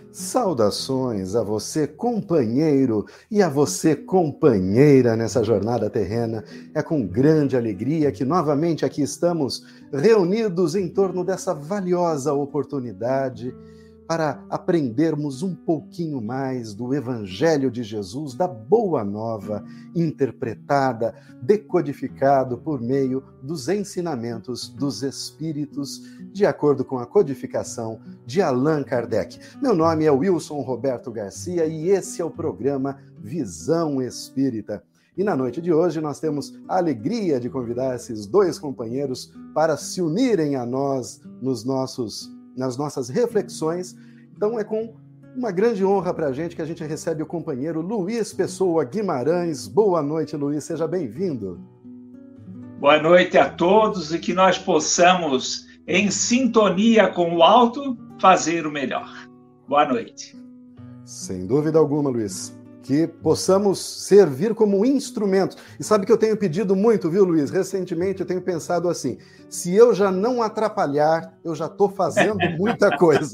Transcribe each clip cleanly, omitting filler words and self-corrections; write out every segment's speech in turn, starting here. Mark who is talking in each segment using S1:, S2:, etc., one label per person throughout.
S1: Saudações a você, companheiro, e a você, companheira, nessa jornada terrena. É com grande alegria que novamente aqui estamos reunidos em torno dessa valiosa oportunidade para aprendermos um pouquinho mais do Evangelho de Jesus, da Boa Nova, interpretada, decodificado por meio dos ensinamentos dos Espíritos, de acordo com a codificação de Allan Kardec. Meu nome é Wilson Roberto Garcia e esse é o programa Visão Espírita. E na noite de hoje nós temos a alegria de convidar esses dois companheiros para se unirem a nós nas nossas reflexões. Então é com uma grande honra para a gente que a gente recebe o companheiro Luiz Pessoa Guimarães. Boa noite, Luiz, seja bem-vindo.
S2: Boa noite a todos e que nós possamos, em sintonia com o alto, fazer o melhor. Boa noite.
S1: Sem dúvida alguma, Luiz. Que possamos servir como instrumentos. E sabe que eu tenho pedido muito, viu, Luiz? Recentemente eu tenho pensado assim, se eu já não atrapalhar, eu já estou fazendo muita coisa.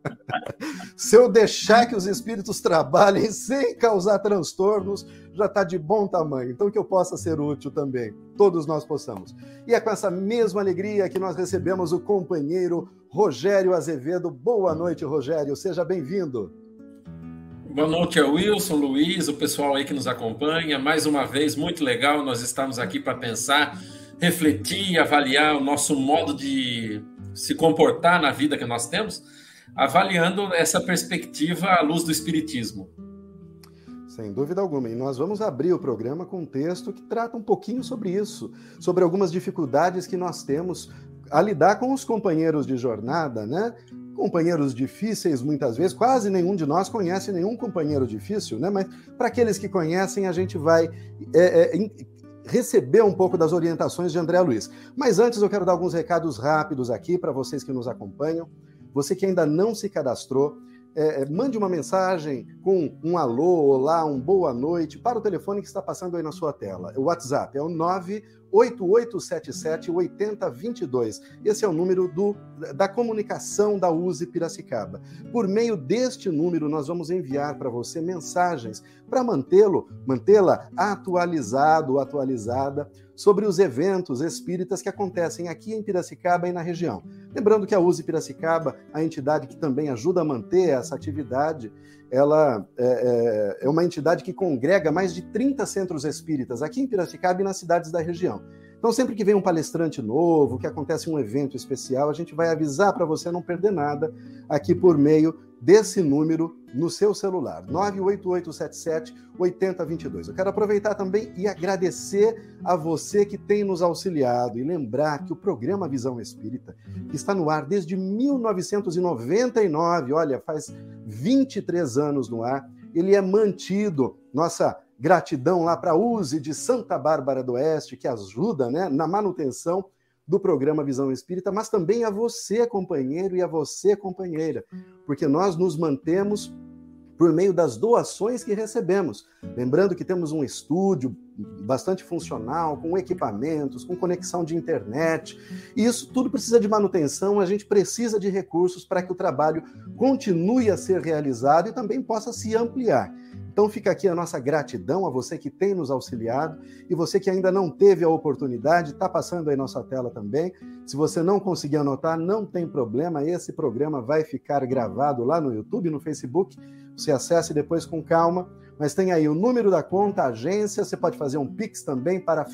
S1: Se eu deixar que os espíritos trabalhem sem causar transtornos, já está de bom tamanho. Então que eu possa ser útil também, todos nós possamos. E é com essa mesma alegria que nós recebemos o companheiro Rogério Azevedo. Boa noite, Rogério, seja bem-vindo.
S3: Boa noite ao Wilson, Luiz, o pessoal aí que nos acompanha. Mais uma vez, muito legal, nós estamos aqui para pensar, refletir, avaliar o nosso modo de se comportar na vida que nós temos, avaliando essa perspectiva à luz do Espiritismo.
S1: Sem dúvida alguma. E nós vamos abrir o programa com um texto que trata um pouquinho sobre isso, sobre algumas dificuldades que nós temos a lidar com os companheiros de jornada, né? Companheiros difíceis, muitas vezes, quase nenhum de nós conhece nenhum companheiro difícil, né? Mas para aqueles que conhecem, a gente vai receber um pouco das orientações de André Luiz. Mas antes eu quero dar alguns recados rápidos aqui para vocês que nos acompanham. Você que ainda não se cadastrou, mande uma mensagem com um alô, olá, um boa noite para o telefone que está passando aí na sua tela. O WhatsApp é o 98877-8022. Esse é o número da comunicação da USE Piracicaba. Por meio deste número, nós vamos enviar para você mensagens para mantê-la atualizada sobre os eventos espíritas que acontecem aqui em Piracicaba e na região. Lembrando que a USE Piracicaba, a entidade que também ajuda a manter essa atividade, ela é uma entidade que congrega mais de 30 centros espíritas aqui em Piracicaba e nas cidades da região. Então, sempre que vem um palestrante novo, que acontece um evento especial, a gente vai avisar para você não perder nada aqui por meio desse número no seu celular, 98877-8022. Eu quero aproveitar também e agradecer a você que tem nos auxiliado e lembrar que o programa Visão Espírita, que está no ar desde 1999, olha, faz 23 anos no ar, ele é mantido, nossa gratidão lá para a USE de Santa Bárbara do Oeste, que ajuda, né, na manutenção do programa Visão Espírita, mas também a você, companheiro, e a você, companheira, porque nós nos mantemos por meio das doações que recebemos. Lembrando que temos um estúdio bastante funcional, com equipamentos, com conexão de internet, e isso tudo precisa de manutenção, a gente precisa de recursos para que o trabalho continue a ser realizado e também possa se ampliar. Então fica aqui a nossa gratidão a você que tem nos auxiliado e você que ainda não teve a oportunidade, está passando aí na sua tela também. Se você não conseguir anotar, não tem problema, esse programa vai ficar gravado lá no YouTube, no Facebook, você acesse depois com calma, mas tem aí o número da conta, a agência, você pode fazer um Pix também para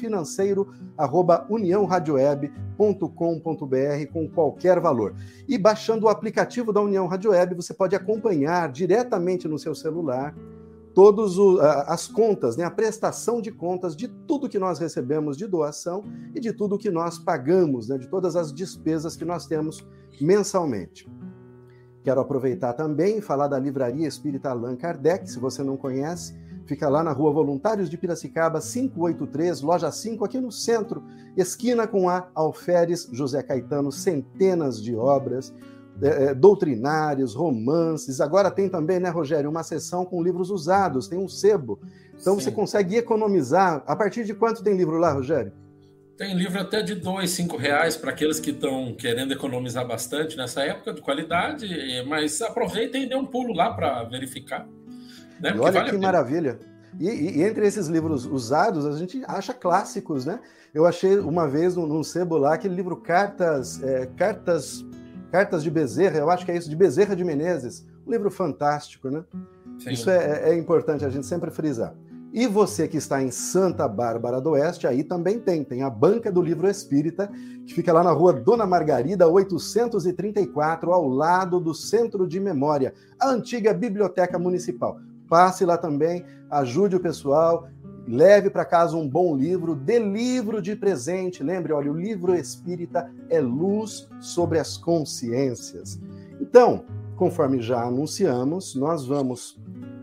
S1: financeiro@uniãoradioweb.com.br com qualquer valor. E baixando o aplicativo da União Rádio Web, você pode acompanhar diretamente no seu celular todas as contas, né, a prestação de contas de tudo que nós recebemos de doação e de tudo que nós pagamos, né, de todas as despesas que nós temos mensalmente. Quero aproveitar também e falar da Livraria Espírita Allan Kardec, se você não conhece, fica lá na Rua Voluntários de Piracicaba, 583, loja 5, aqui no centro, esquina com a Alferes José Caetano, centenas de obras, doutrinários, romances. Agora tem também, né, Rogério, uma seção com livros usados, tem um sebo. Então Sim. Você consegue economizar. A partir de quanto tem livro lá, Rogério?
S3: Tem livro até de R$2, R$5 para aqueles que estão querendo economizar bastante nessa época, de qualidade, mas aproveitem e dê um pulo lá para verificar. Né?
S1: E olha que maravilha. E entre esses livros usados, a gente acha clássicos, né? Eu achei uma vez num sebo lá aquele livro Cartas de Bezerra, eu acho que é isso, de Bezerra de Menezes. Um livro fantástico, né? Sim. Isso é importante a gente sempre frisar. E você que está em Santa Bárbara do Oeste, aí também tem a Banca do Livro Espírita, que fica lá na rua Dona Margarida, 834, ao lado do Centro de Memória, a antiga Biblioteca Municipal. Passe lá também, ajude o pessoal, leve para casa um bom livro, dê livro de presente. Lembre, olha, o livro espírita é luz sobre as consciências. Então, conforme já anunciamos, nós vamos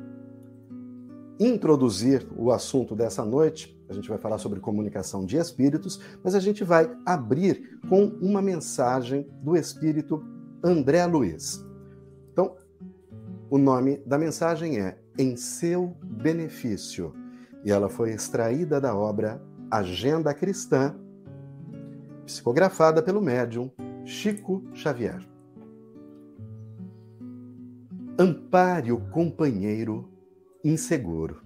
S1: introduzir o assunto dessa noite. A gente vai falar sobre comunicação de espíritos, mas a gente vai abrir com uma mensagem do espírito André Luiz. Então, o nome da mensagem é Em Seu Benefício, e ela foi extraída da obra Agenda Cristã, psicografada pelo médium Chico Xavier. Ampare o companheiro inseguro.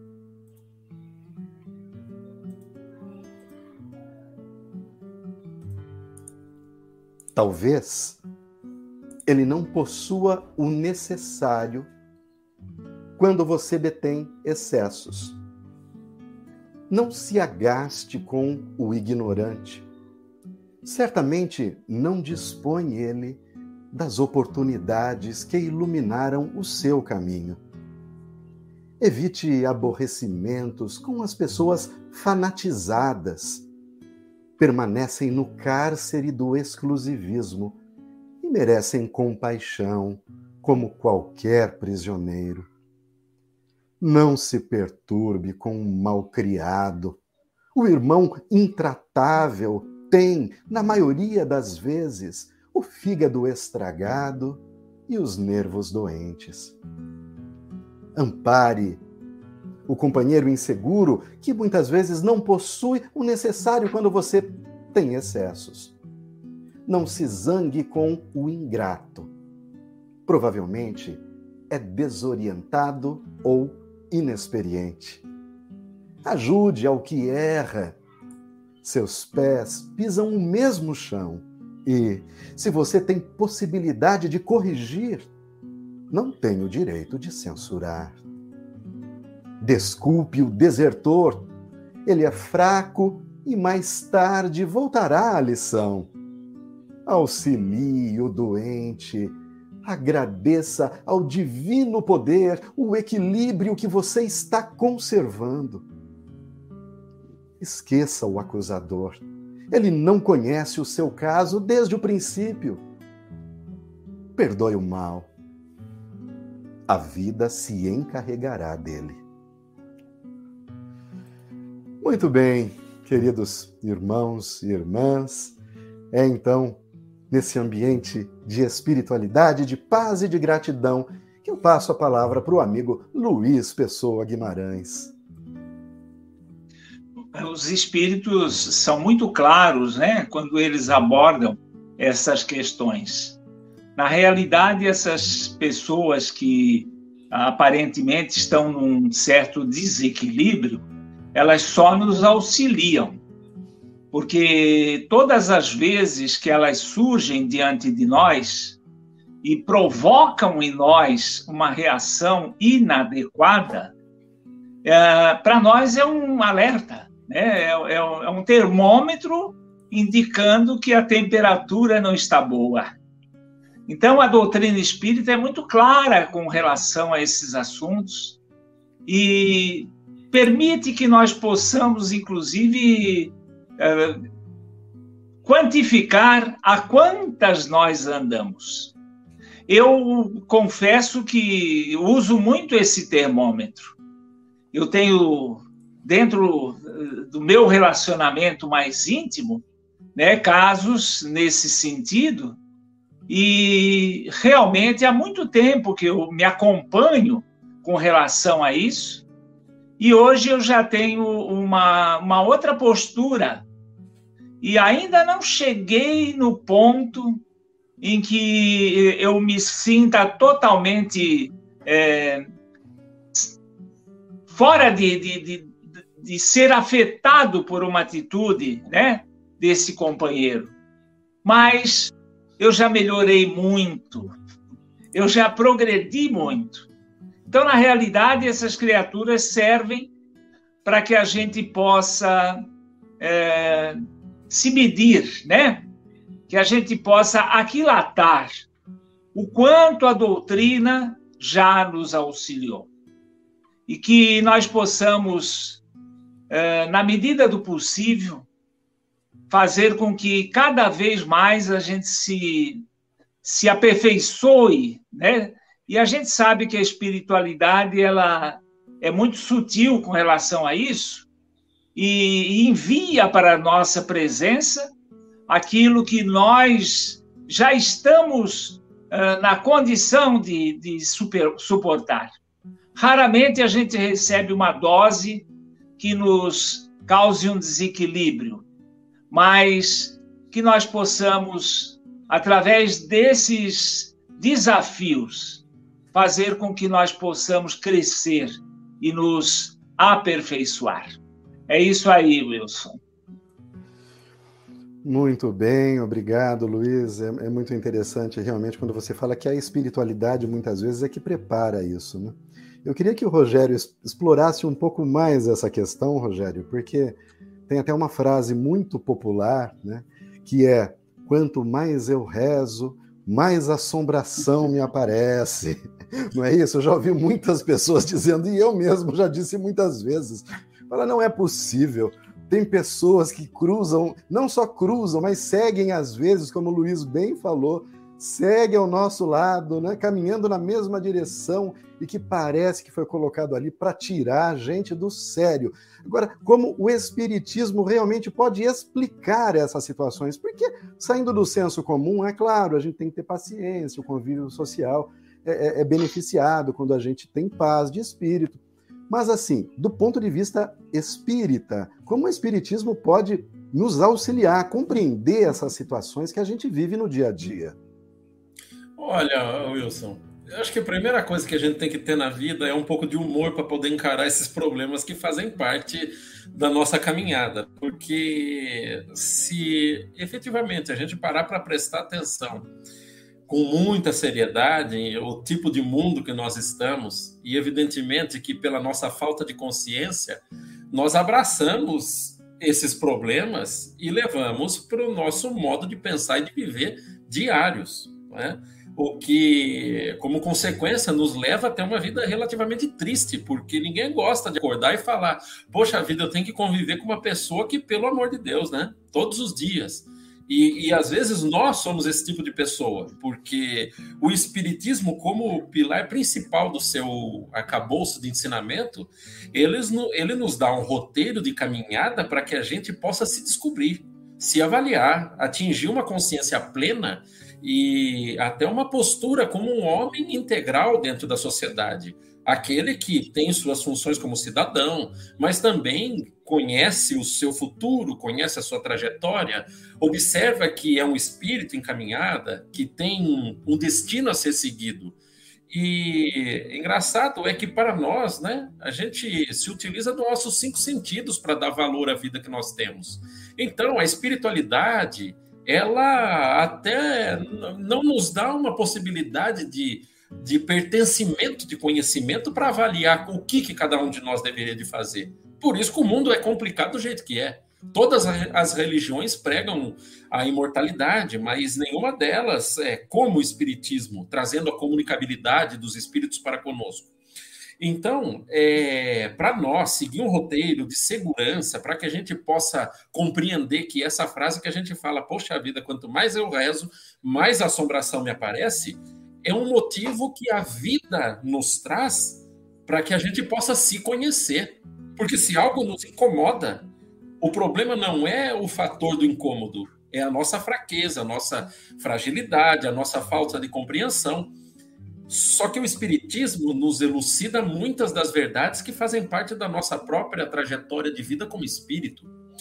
S1: Talvez ele não possua o necessário quando você detém excessos. Não se agaste com o ignorante. Certamente não dispõe ele das oportunidades que iluminaram o seu caminho. Evite aborrecimentos com as pessoas fanatizadas. Permanecem no cárcere do exclusivismo e merecem compaixão como qualquer prisioneiro. Não se perturbe com um malcriado. O irmão intratável tem, na maioria das vezes, o fígado estragado e os nervos doentes. Ampare o companheiro inseguro que muitas vezes não possui o necessário quando você tem excessos. Não se zangue com o ingrato. Provavelmente é desorientado ou inexperiente. Ajude ao que erra. Seus pés pisam o mesmo chão e, se você tem possibilidade de corrigir, não tem o direito de censurar. Desculpe o desertor. Ele é fraco e mais tarde voltará à lição. Auxilie o doente. Agradeça ao divino poder o equilíbrio que você está conservando. Esqueça o acusador. Ele não conhece o seu caso desde o princípio. Perdoe o mal. A vida se encarregará dele. Muito bem, queridos irmãos e irmãs, é então nesse ambiente de espiritualidade, de paz e de gratidão que eu passo a palavra para o amigo Luiz Pessoa Guimarães.
S2: Os espíritos são muito claros, né, quando eles abordam essas questões. Na realidade, essas pessoas que aparentemente estão num certo desequilíbrio, elas só nos auxiliam, porque todas as vezes que elas surgem diante de nós e provocam em nós uma reação inadequada, para nós é um alerta, né? É um termômetro indicando que a temperatura não está boa. Então, a doutrina espírita é muito clara com relação a esses assuntos e permite que nós possamos, inclusive, quantificar a quantas nós andamos. Eu confesso que uso muito esse termômetro. Eu tenho, dentro do meu relacionamento mais íntimo, né, casos nesse sentido, e realmente há muito tempo que eu me acompanho com relação a isso, e hoje eu já tenho uma outra postura e ainda não cheguei no ponto em que eu me sinta totalmente fora de ser afetado por uma atitude, né, desse companheiro. Mas eu já melhorei muito, eu já progredi muito. Então, na realidade, essas criaturas servem para que a gente possa se medir, né? Que a gente possa aquilatar o quanto a doutrina já nos auxiliou. E que nós possamos, na medida do possível, fazer com que cada vez mais a gente se aperfeiçoe, né? E a gente sabe que a espiritualidade ela é muito sutil com relação a isso e envia para a nossa presença aquilo que nós já estamos na condição de suportar. Raramente a gente recebe uma dose que nos cause um desequilíbrio, mas que nós possamos, através desses desafios, fazer com que nós possamos crescer e nos aperfeiçoar. É isso aí, Wilson.
S1: Muito bem, obrigado, Luiz. É muito interessante, realmente, quando você fala que a espiritualidade, muitas vezes, é que prepara isso, né? Eu queria que o Rogério explorasse um pouco mais essa questão, Rogério, porque tem até uma frase muito popular, né, que é: quanto mais eu rezo, mais assombração me aparece. Não é isso? Eu já ouvi muitas pessoas dizendo, e eu mesmo já disse muitas vezes, fala, não é possível. Tem pessoas que cruzam, não só cruzam, mas seguem às vezes, como o Luiz bem falou, seguem ao nosso lado, né, caminhando na mesma direção e que parece que foi colocado ali para tirar a gente do sério. Agora, como o Espiritismo realmente pode explicar essas situações? Porque, saindo do senso comum, é claro, a gente tem que ter paciência, o convívio social é beneficiado quando a gente tem paz de espírito. Mas, assim, do ponto de vista espírita, como o Espiritismo pode nos auxiliar a compreender essas situações que a gente vive no dia a dia?
S3: Olha, Wilson, eu acho que a primeira coisa que a gente tem que ter na vida é um pouco de humor para poder encarar esses problemas que fazem parte da nossa caminhada. Porque se efetivamente a gente parar para prestar atenção com muita seriedade o tipo de mundo que nós estamos, e evidentemente que pela nossa falta de consciência, nós abraçamos esses problemas e levamos para o nosso modo de pensar e de viver diários, né? O que, como consequência, nos leva a ter uma vida relativamente triste, porque ninguém gosta de acordar e falar, poxa vida, eu tenho que conviver com uma pessoa que, pelo amor de Deus, né? Todos os dias. E às vezes nós somos esse tipo de pessoa, porque o Espiritismo, como pilar principal do seu arcabouço de ensinamento, ele nos dá um roteiro de caminhada para que a gente possa se descobrir, se avaliar, atingir uma consciência plena e até uma postura como um homem integral dentro da sociedade. Aquele que tem suas funções como cidadão, mas também conhece o seu futuro, conhece a sua trajetória, observa que é um espírito encaminhada, que tem um destino a ser seguido. E engraçado é que para nós, né, a gente se utiliza dos nossos 5 sentidos para dar valor à vida que nós temos. Então, a espiritualidade, ela até não nos dá uma possibilidade de pertencimento, de conhecimento para avaliar o que cada um de nós deveria de fazer. Por isso que o mundo é complicado do jeito que é. Todas as religiões pregam a imortalidade, mas nenhuma delas é como o Espiritismo, trazendo a comunicabilidade dos espíritos para conosco. Então, para nós seguir um roteiro de segurança, para que a gente possa compreender que essa frase que a gente fala, poxa vida, quanto mais eu rezo, mais assombração me aparece, é um motivo que a vida nos traz para que a gente possa se conhecer. Porque se algo nos incomoda, o problema não é o fator do incômodo, é a nossa fraqueza, a nossa fragilidade, a nossa falta de compreensão. Só que o Espiritismo nos elucida muitas das verdades que fazem parte da nossa própria trajetória de vida como espírito.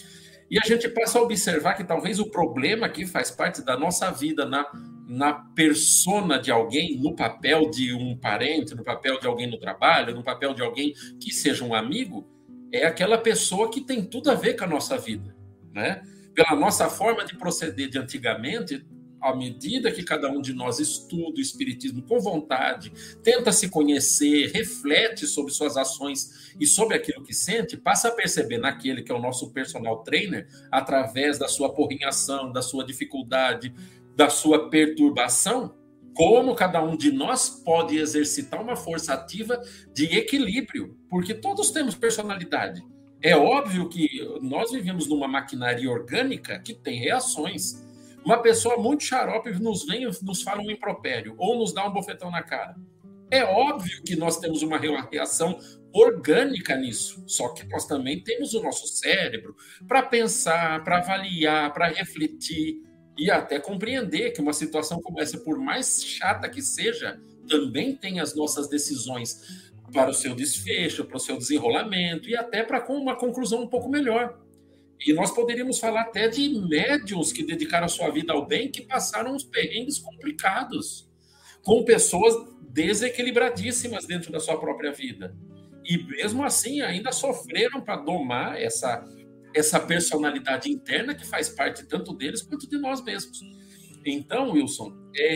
S3: E a gente passa a observar que talvez o problema aqui faz parte da nossa vida, na persona de alguém, no papel de um parente, no papel de alguém no trabalho, no papel de alguém que seja um amigo, é aquela pessoa que tem tudo a ver com a nossa vida, né? Pela nossa forma de proceder de antigamente, à medida que cada um de nós estuda o Espiritismo com vontade, tenta se conhecer, reflete sobre suas ações e sobre aquilo que sente, passa a perceber naquele que é o nosso personal trainer, através da sua porrinhação, da sua dificuldade, da sua perturbação, como cada um de nós pode exercitar uma força ativa de equilíbrio, porque todos temos personalidade. É óbvio que nós vivemos numa maquinaria orgânica que tem reações. Uma pessoa muito xarope nos vem e nos fala um impropério ou nos dá um bofetão na cara. É óbvio que nós temos uma reação orgânica nisso, só que nós também temos o nosso cérebro para pensar, para avaliar, para refletir e até compreender que uma situação como essa, por mais chata que seja, também tem as nossas decisões para o seu desfecho, para o seu desenrolamento e até para uma conclusão um pouco melhor. E nós poderíamos falar até de médiuns que dedicaram a sua vida ao bem, que passaram uns perrengues complicados, com pessoas desequilibradíssimas dentro da sua própria vida. E mesmo assim ainda sofreram para domar essa personalidade interna que faz parte tanto deles quanto de nós mesmos. Então, Wilson,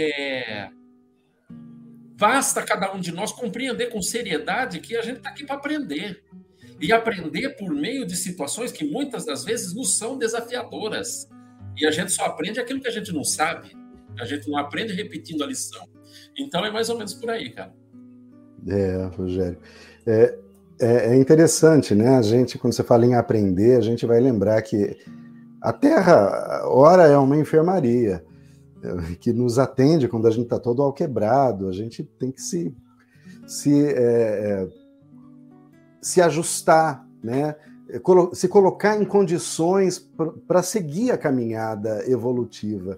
S3: basta cada um de nós compreender com seriedade que a gente está aqui para aprender. E aprender por meio de situações que muitas das vezes nos são desafiadoras. E a gente só aprende aquilo que a gente não sabe. A gente não aprende repetindo a lição. Então é mais ou menos por aí, cara.
S1: Rogério. É interessante, né? A gente, quando você fala em aprender, a gente vai lembrar que a Terra, ora, é uma enfermaria que nos atende quando a gente está todo alquebrado. A gente tem que se ajustar, né? Se colocar em condições para seguir a caminhada evolutiva.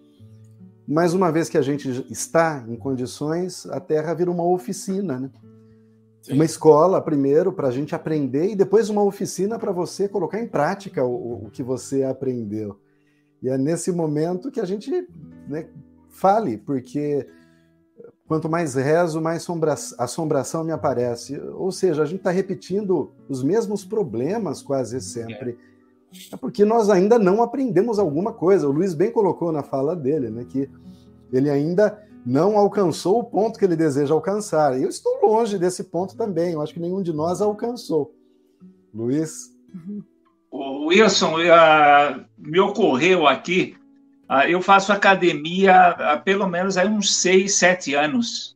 S1: Mas uma vez que a gente está em condições, a Terra vira uma oficina, né? Sim. Uma escola, primeiro, para a gente aprender, e depois uma oficina para você colocar em prática o que você aprendeu. E é nesse momento que a gente, né, fale, porque quanto mais rezo, mais assombração me aparece. Ou seja, a gente está repetindo os mesmos problemas quase sempre. É porque nós ainda não aprendemos alguma coisa. O Luiz bem colocou na fala dele, né, que ele ainda não alcançou o ponto que ele deseja alcançar. E eu estou longe desse ponto também. Eu acho que nenhum de nós alcançou. Luiz?
S2: O Wilson, me ocorreu aqui, eu faço academia há pelo menos aí uns 6, 7 anos.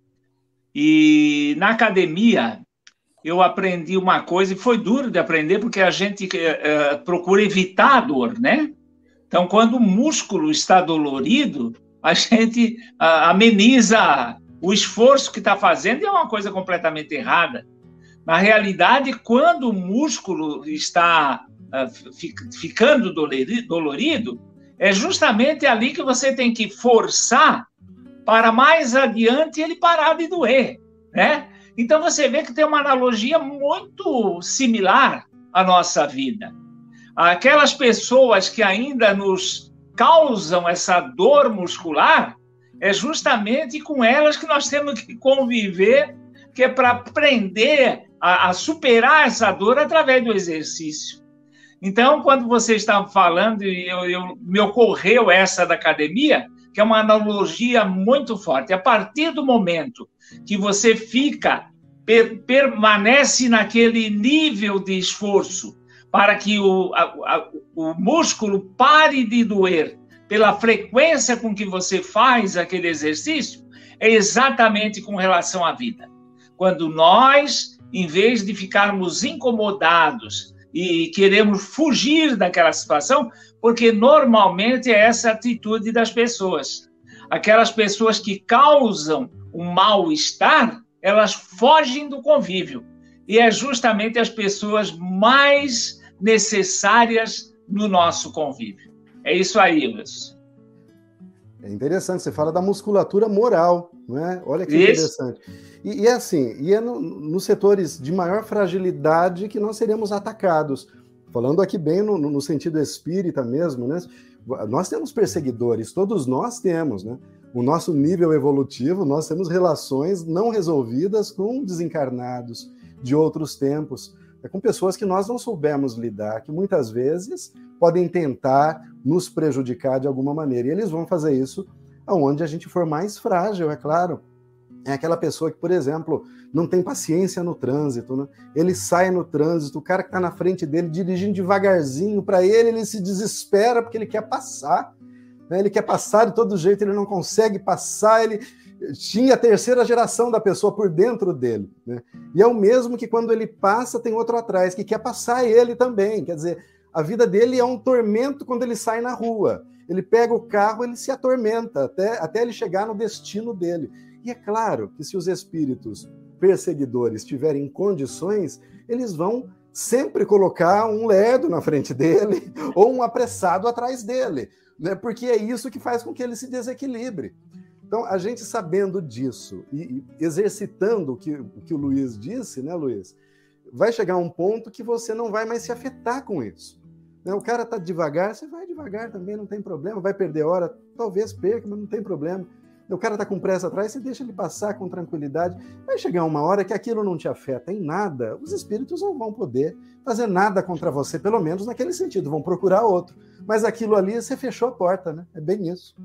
S2: E na academia eu aprendi uma coisa, e foi duro de aprender, porque a gente procura evitar a dor, né? Então, quando o músculo está dolorido, a gente ameniza o esforço que está fazendo, e é uma coisa completamente errada. Na realidade, quando o músculo está ficando dolorido, é justamente ali que você tem que forçar para mais adiante ele parar de doer, né? Então você vê que tem uma analogia muito similar à nossa vida. Aquelas pessoas que ainda nos causam essa dor muscular, é justamente com elas que nós temos que conviver, que é para aprender a superar essa dor através do exercício. Então, quando você estava falando, me ocorreu essa da academia, que é uma analogia muito forte. A partir do momento que você permanece naquele nível de esforço para que o músculo pare de doer pela frequência com que você faz aquele exercício, é exatamente com relação à vida. Quando nós, em vez de ficarmos incomodados e queremos fugir daquela situação, porque normalmente é essa atitude das pessoas. Aquelas pessoas que causam um mal-estar, elas fogem do convívio. E é justamente as pessoas mais necessárias no nosso convívio. É isso aí, Wilson.
S1: É interessante, você fala da musculatura moral, não é? Olha que interessante. E é assim, nos setores de maior fragilidade que nós seremos atacados. falando aqui bem no sentido espírita mesmo, né? Nós temos perseguidores, todos nós temos, né? O nosso nível evolutivo, nós temos relações não resolvidas com desencarnados de outros tempos, com pessoas que nós não soubemos lidar, que muitas vezes podem tentar nos prejudicar de alguma maneira. E eles vão fazer isso aonde a gente for mais frágil, é claro. É aquela pessoa que, por exemplo, não tem paciência no trânsito, né? Ele sai no trânsito, o cara que está na frente dele dirigindo devagarzinho, para ele se desespera porque ele quer passar, né? Ele quer passar de todo jeito, ele não consegue passar, ele tinha a terceira geração da pessoa por dentro dele, né? E é o mesmo que quando ele passa, tem outro atrás que quer passar ele também, quer dizer, a vida dele é um tormento quando ele sai na rua. Ele pega o carro, ele se atormenta até ele chegar no destino dele. E é claro que se os espíritos perseguidores tiverem condições, eles vão sempre colocar um lerdo na frente dele ou um apressado atrás dele, né? Porque é isso que faz com que ele se desequilibre. Então, a gente sabendo disso e exercitando o que o Luiz disse, né, Luiz? Vai chegar um ponto que você não vai mais se afetar com isso. O cara está devagar, você vai devagar também, não tem problema. Vai perder hora, talvez perca, mas não tem problema. O cara está com pressa atrás, você deixa ele passar com tranquilidade. Vai chegar uma hora que aquilo não te afeta em nada, os espíritos não vão poder fazer nada contra você, pelo menos naquele sentido, vão procurar outro. Mas aquilo ali, você fechou a porta, né? É bem isso.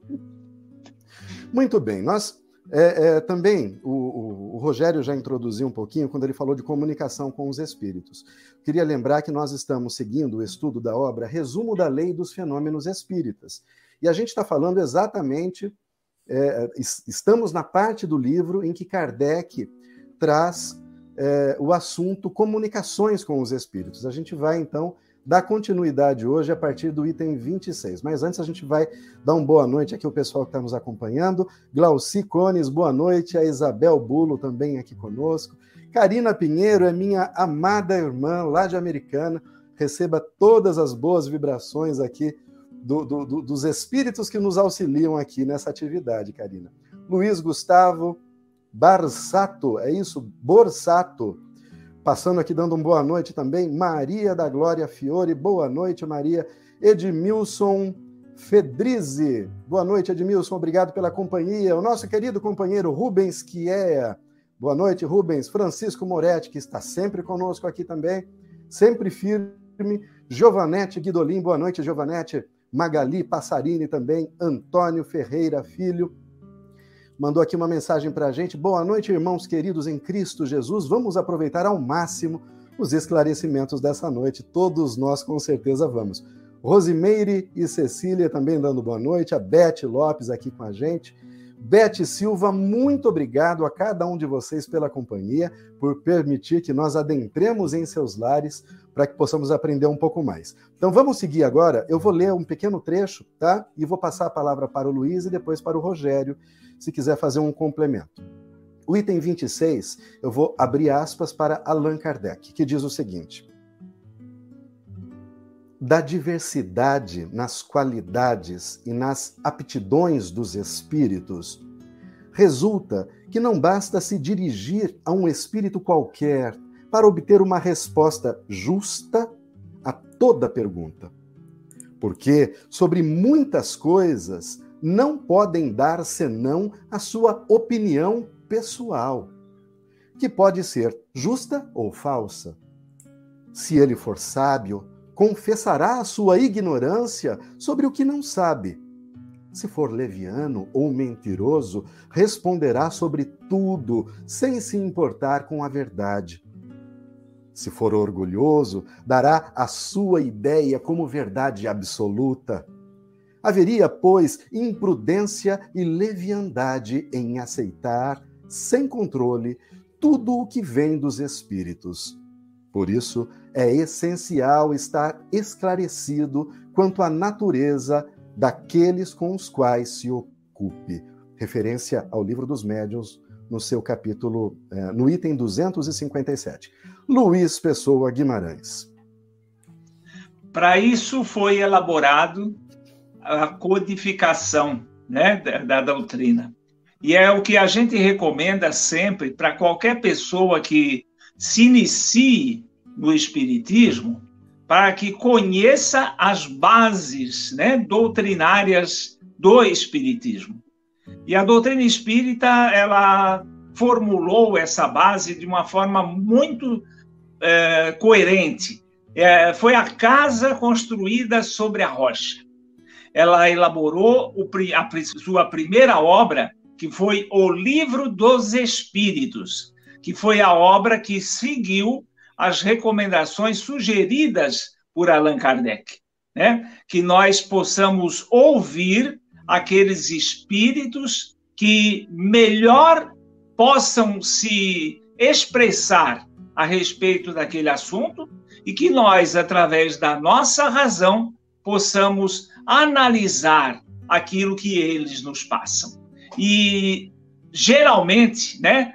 S1: Muito bem, nós também, o Rogério já introduziu um pouquinho quando ele falou de comunicação com os espíritos. Queria lembrar que nós estamos seguindo o estudo da obra Resumo da Lei dos Fenômenos Espíritas. E a gente está falando exatamente... estamos na parte do livro em que Kardec traz o assunto comunicações com os espíritos. A gente vai, então, dar continuidade hoje a partir do item 26. Mas antes a gente vai dar uma boa noite aqui ao pessoal que está nos acompanhando. Glauci Cones, boa noite. A Isabel Bulo também aqui conosco. Karina Pinheiro é minha amada irmã lá de Americana. Receba todas as boas vibrações aqui dos espíritos que nos auxiliam aqui nessa atividade, Karina. Luiz Gustavo Barsato, é isso? Borsato. Passando aqui, dando uma boa noite também. Maria da Glória Fiore, boa noite, Maria. Edmilson Fedrizi, boa noite, Edmilson, obrigado pela companhia. O nosso querido companheiro Rubens Chiea, boa noite, Rubens. Francisco Moretti, que está sempre conosco aqui também, sempre firme. Giovanete Guidolin, boa noite, Giovanete. Magali Passarini também, Antônio Ferreira Filho, mandou aqui uma mensagem para a gente. Boa noite, irmãos queridos em Cristo Jesus. Vamos aproveitar ao máximo os esclarecimentos dessa noite. Todos nós, com certeza, vamos. Rosimeire e Cecília também dando boa noite. A Beth Lopes aqui com a gente. Beth Silva, muito obrigado a cada um de vocês pela companhia, por permitir que nós adentremos em seus lares para que possamos aprender um pouco mais. Então vamos seguir agora. Eu vou ler um pequeno trecho, tá? E vou passar a palavra para o Luiz e depois para o Rogério, se quiser fazer um complemento. O item 26, eu vou abrir aspas para Allan Kardec, que diz o seguinte: da diversidade nas qualidades e nas aptidões dos espíritos, resulta que não basta se dirigir a um espírito qualquer para obter uma resposta justa a toda pergunta. Porque sobre muitas coisas não podem dar senão a sua opinião pessoal, que pode ser justa ou falsa. Se ele for sábio, confessará a sua ignorância sobre o que não sabe. Se for leviano ou mentiroso, responderá sobre tudo, sem se importar com a verdade. Se for orgulhoso, dará a sua ideia como verdade absoluta. Haveria, pois, imprudência e leviandade em aceitar, sem controle, tudo o que vem dos espíritos. Por isso, é essencial estar esclarecido quanto à natureza daqueles com os quais se ocupe. Referência ao Livro dos Médiuns, no seu capítulo, no item 257. Luiz Pessoa Guimarães.
S2: Para isso foi elaborado a codificação, né, da doutrina. E é o que a gente recomenda sempre para qualquer pessoa que se inicie no espiritismo, para que conheça as bases, né, doutrinárias do Espiritismo. E a doutrina espírita, ela formulou essa base de uma forma muito coerente. Foi a casa construída sobre a rocha. Ela elaborou a sua primeira obra, que foi o Livro dos Espíritos, que foi a obra que seguiu as recomendações sugeridas por Allan Kardec, né? Que nós possamos ouvir aqueles espíritos que melhor possam se expressar a respeito daquele assunto e que nós, através da nossa razão, possamos analisar aquilo que eles nos passam. E, geralmente, né,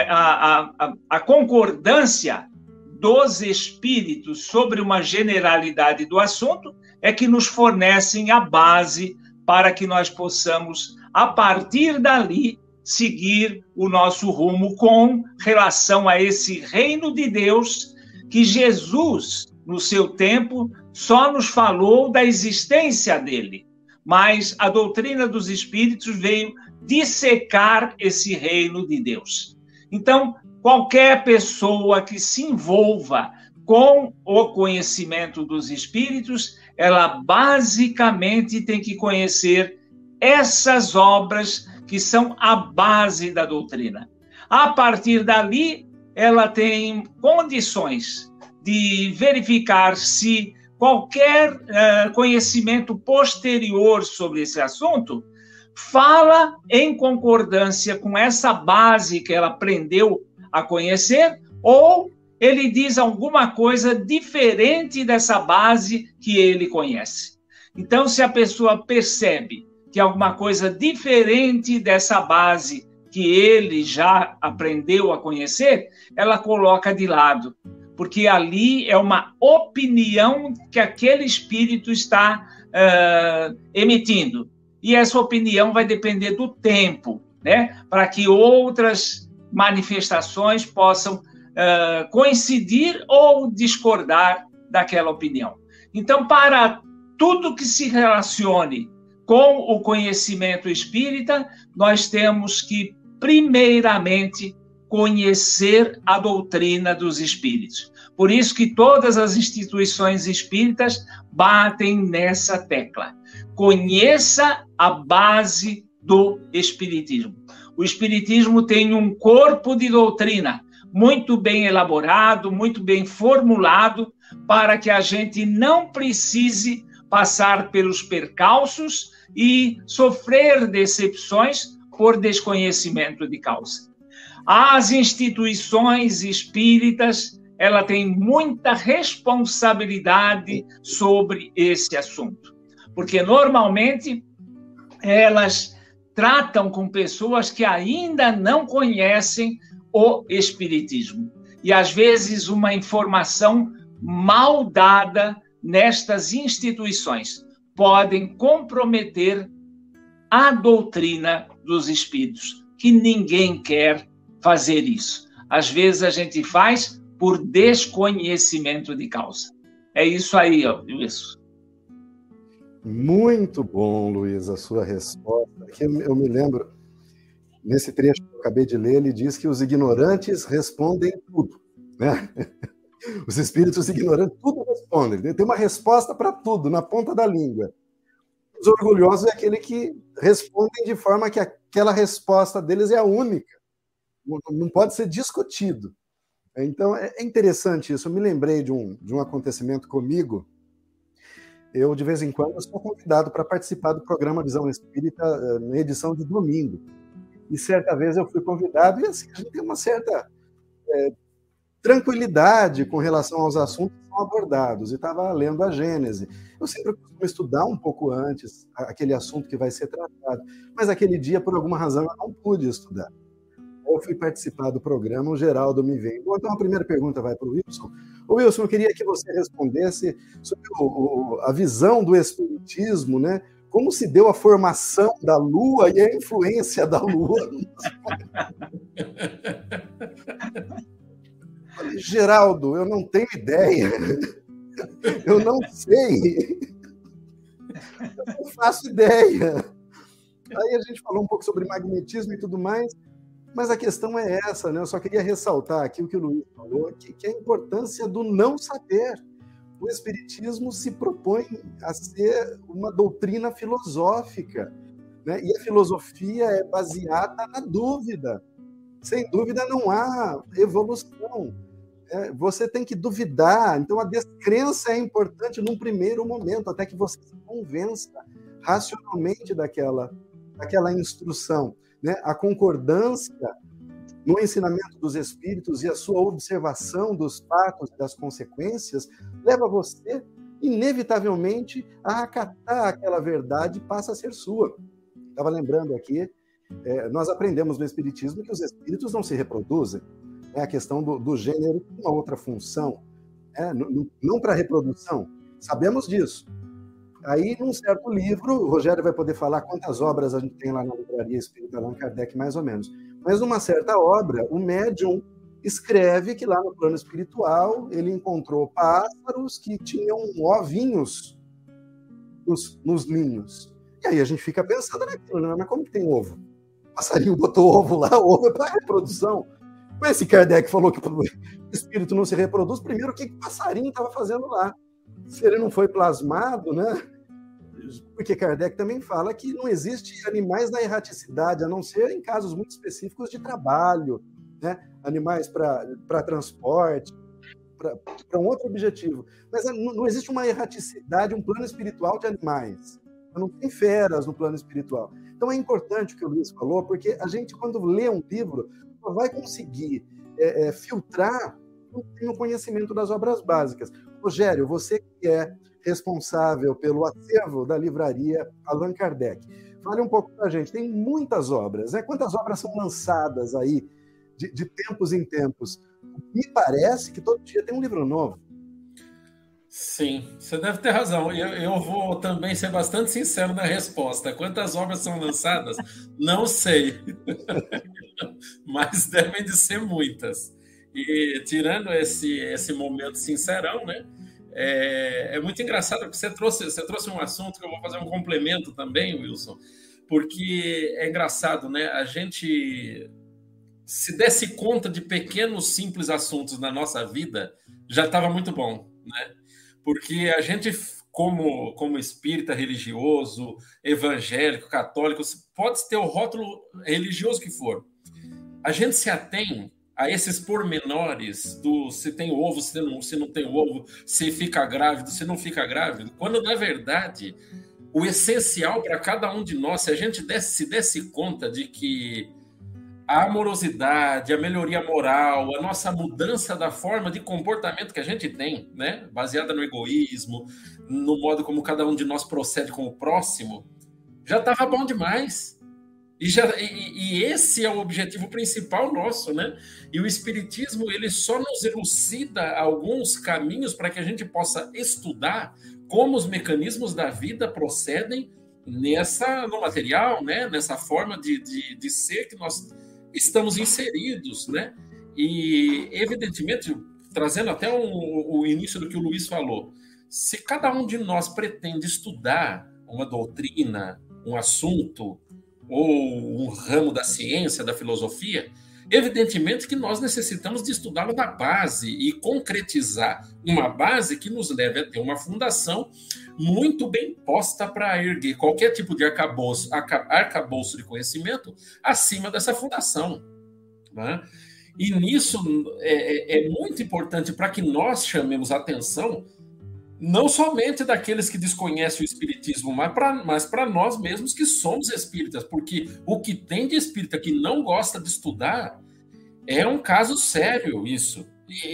S2: a concordância dos espíritos sobre uma generalidade do assunto é que nos fornecem a base para que nós possamos, a partir dali, seguir o nosso rumo com relação a esse reino de Deus que Jesus, no seu tempo, só nos falou da existência dele, mas a doutrina dos espíritos veio dissecar esse reino de Deus. Então, qualquer pessoa que se envolva com o conhecimento dos espíritos, ela basicamente tem que conhecer essas obras que são a base da doutrina. A partir dali, ela tem condições de verificar se qualquer conhecimento posterior sobre esse assunto fala em concordância com essa base que ela aprendeu a conhecer, ou ele diz alguma coisa diferente dessa base que ele conhece. Então, se a pessoa percebe que alguma coisa diferente dessa base que ele já aprendeu a conhecer, ela coloca de lado, porque ali é uma opinião que aquele espírito está emitindo. E essa opinião vai depender do tempo, né? Para que outras manifestações possam coincidir ou discordar daquela opinião. Então, para tudo que se relacione com o conhecimento espírita, nós temos que, primeiramente, conhecer a doutrina dos espíritos. Por isso que todas as instituições espíritas batem nessa tecla. Conheça a base do espiritismo. O espiritismo tem um corpo de doutrina muito bem elaborado, muito bem formulado, para que a gente não precise passar pelos percalços e sofrer decepções por desconhecimento de causa. As instituições espíritas, ela tem muita responsabilidade sobre esse assunto, porque normalmente elas tratam com pessoas que ainda não conhecem o espiritismo. E, às vezes, uma informação mal dada nestas instituições podem comprometer a doutrina dos espíritos, que ninguém quer fazer isso. Às vezes, a gente faz por desconhecimento de causa. É isso aí, Luiz.
S1: Muito bom, Luiz, a sua resposta. Aqui eu me lembro, nesse trecho que eu acabei de ler, ele diz que os ignorantes respondem tudo, né? Os espíritos ignorantes tudo respondem. Tem uma resposta para tudo, na ponta da língua. Os orgulhosos é aquele que respondem de forma que aquela resposta deles é a única. Não pode ser discutido. Então, é interessante isso. Eu me lembrei de um acontecimento comigo. Eu, de vez em quando, sou convidado para participar do programa Visão Espírita na edição de domingo. E certa vez eu fui convidado, e assim, a gente tem uma certa tranquilidade com relação aos assuntos que são abordados. E estava lendo a Gênese. Eu sempre costumo estudar um pouco antes aquele assunto que vai ser tratado. Mas aquele dia, por alguma razão, eu não pude estudar. Eu fui participar do programa, o Geraldo me veio. Então, a primeira pergunta vai para o Wilson. Ô, Wilson, eu queria que você respondesse sobre a visão do Espiritismo, né? Como se deu a formação da Lua e a influência da Lua. Falei, Geraldo, eu não tenho ideia. Eu não sei. Eu não faço ideia. Aí a gente falou um pouco sobre magnetismo e tudo mais, mas a questão é essa, né? Eu só queria ressaltar aqui o que o Luiz falou, que é a importância do não saber. O Espiritismo se propõe a ser uma doutrina filosófica, né? E a filosofia é baseada na dúvida. Sem dúvida não há evolução. Você tem que duvidar. Então a descrença é importante num primeiro momento, até que você se convença racionalmente daquela instrução, né? A concordância no ensinamento dos espíritos e a sua observação dos fatos e das consequências leva você, inevitavelmente, a acatar aquela verdade e passa a ser sua. Estava lembrando aqui, nós aprendemos no Espiritismo que os espíritos não se reproduzem. A questão do gênero tem uma outra função, não para reprodução. Sabemos disso. Aí, num certo livro, o Rogério vai poder falar quantas obras a gente tem lá na Livraria Espírita Allan Kardec, mais ou menos. Mas numa certa obra, o médium escreve que lá no plano espiritual ele encontrou pássaros que tinham ovinhos nos ninhos. E aí a gente fica pensando naquilo, né? Mas como que tem ovo? O passarinho botou ovo lá, o ovo é para reprodução. Mas se Kardec falou que o espírito não se reproduz, primeiro o que o passarinho estava fazendo lá? Se ele não foi plasmado, né? Porque Kardec também fala que não existe animais na erraticidade, a não ser em casos muito específicos de trabalho, né? Animais para transporte, para um outro objetivo. Mas não existe uma erraticidade, um plano espiritual de animais. Não tem feras no plano espiritual. Então é importante o que o Luiz falou, porque a gente, quando lê um livro, só vai conseguir filtrar o conhecimento das obras básicas. Rogério, você que é responsável pelo acervo da Livraria Allan Kardec, fale um pouco para a gente. Tem muitas obras, né? Quantas obras são lançadas aí de tempos em tempos? Me parece que todo dia tem um livro novo.
S3: Sim, você deve ter razão. Eu vou também ser bastante sincero na resposta. Quantas obras são lançadas? Não sei. Mas devem de ser muitas. E tirando esse momento sincerão, né? É muito engraçado porque você trouxe um assunto que eu vou fazer um complemento também, Wilson, porque é engraçado, né? A gente se desse conta de pequenos, simples assuntos na nossa vida, já estava muito bom, né? Porque a gente, como espírita religioso, evangélico, católico, pode ter o rótulo religioso que for, a gente se atém a esses pormenores do se tem ovo, se não tem ovo, se fica grávido, se não fica grávido, quando, na verdade, o essencial para cada um de nós, se a gente se desse conta de que a amorosidade, a melhoria moral, a nossa mudança da forma de comportamento que a gente tem, né, baseada no egoísmo, no modo como cada um de nós procede com o próximo, já estava bom demais. E esse é o objetivo principal nosso, né? E o Espiritismo, ele só nos elucida alguns caminhos para que a gente possa estudar como os mecanismos da vida procedem no material, né? Nessa forma de ser que nós estamos inseridos, né? E, evidentemente, trazendo até o início do que o Luiz falou, se cada um de nós pretende estudar uma doutrina, um assunto, ou um ramo da ciência, da filosofia, evidentemente que nós necessitamos de estudá-lo da base e concretizar uma base que nos leve a ter uma fundação muito bem posta para erguer qualquer tipo de arcabouço de conhecimento acima dessa fundação, né? E nisso é muito importante para que nós chamemos a atenção não somente daqueles que desconhecem o espiritismo, mas para nós mesmos que somos espíritas, porque o que tem de espírita que não gosta de estudar é um caso sério isso.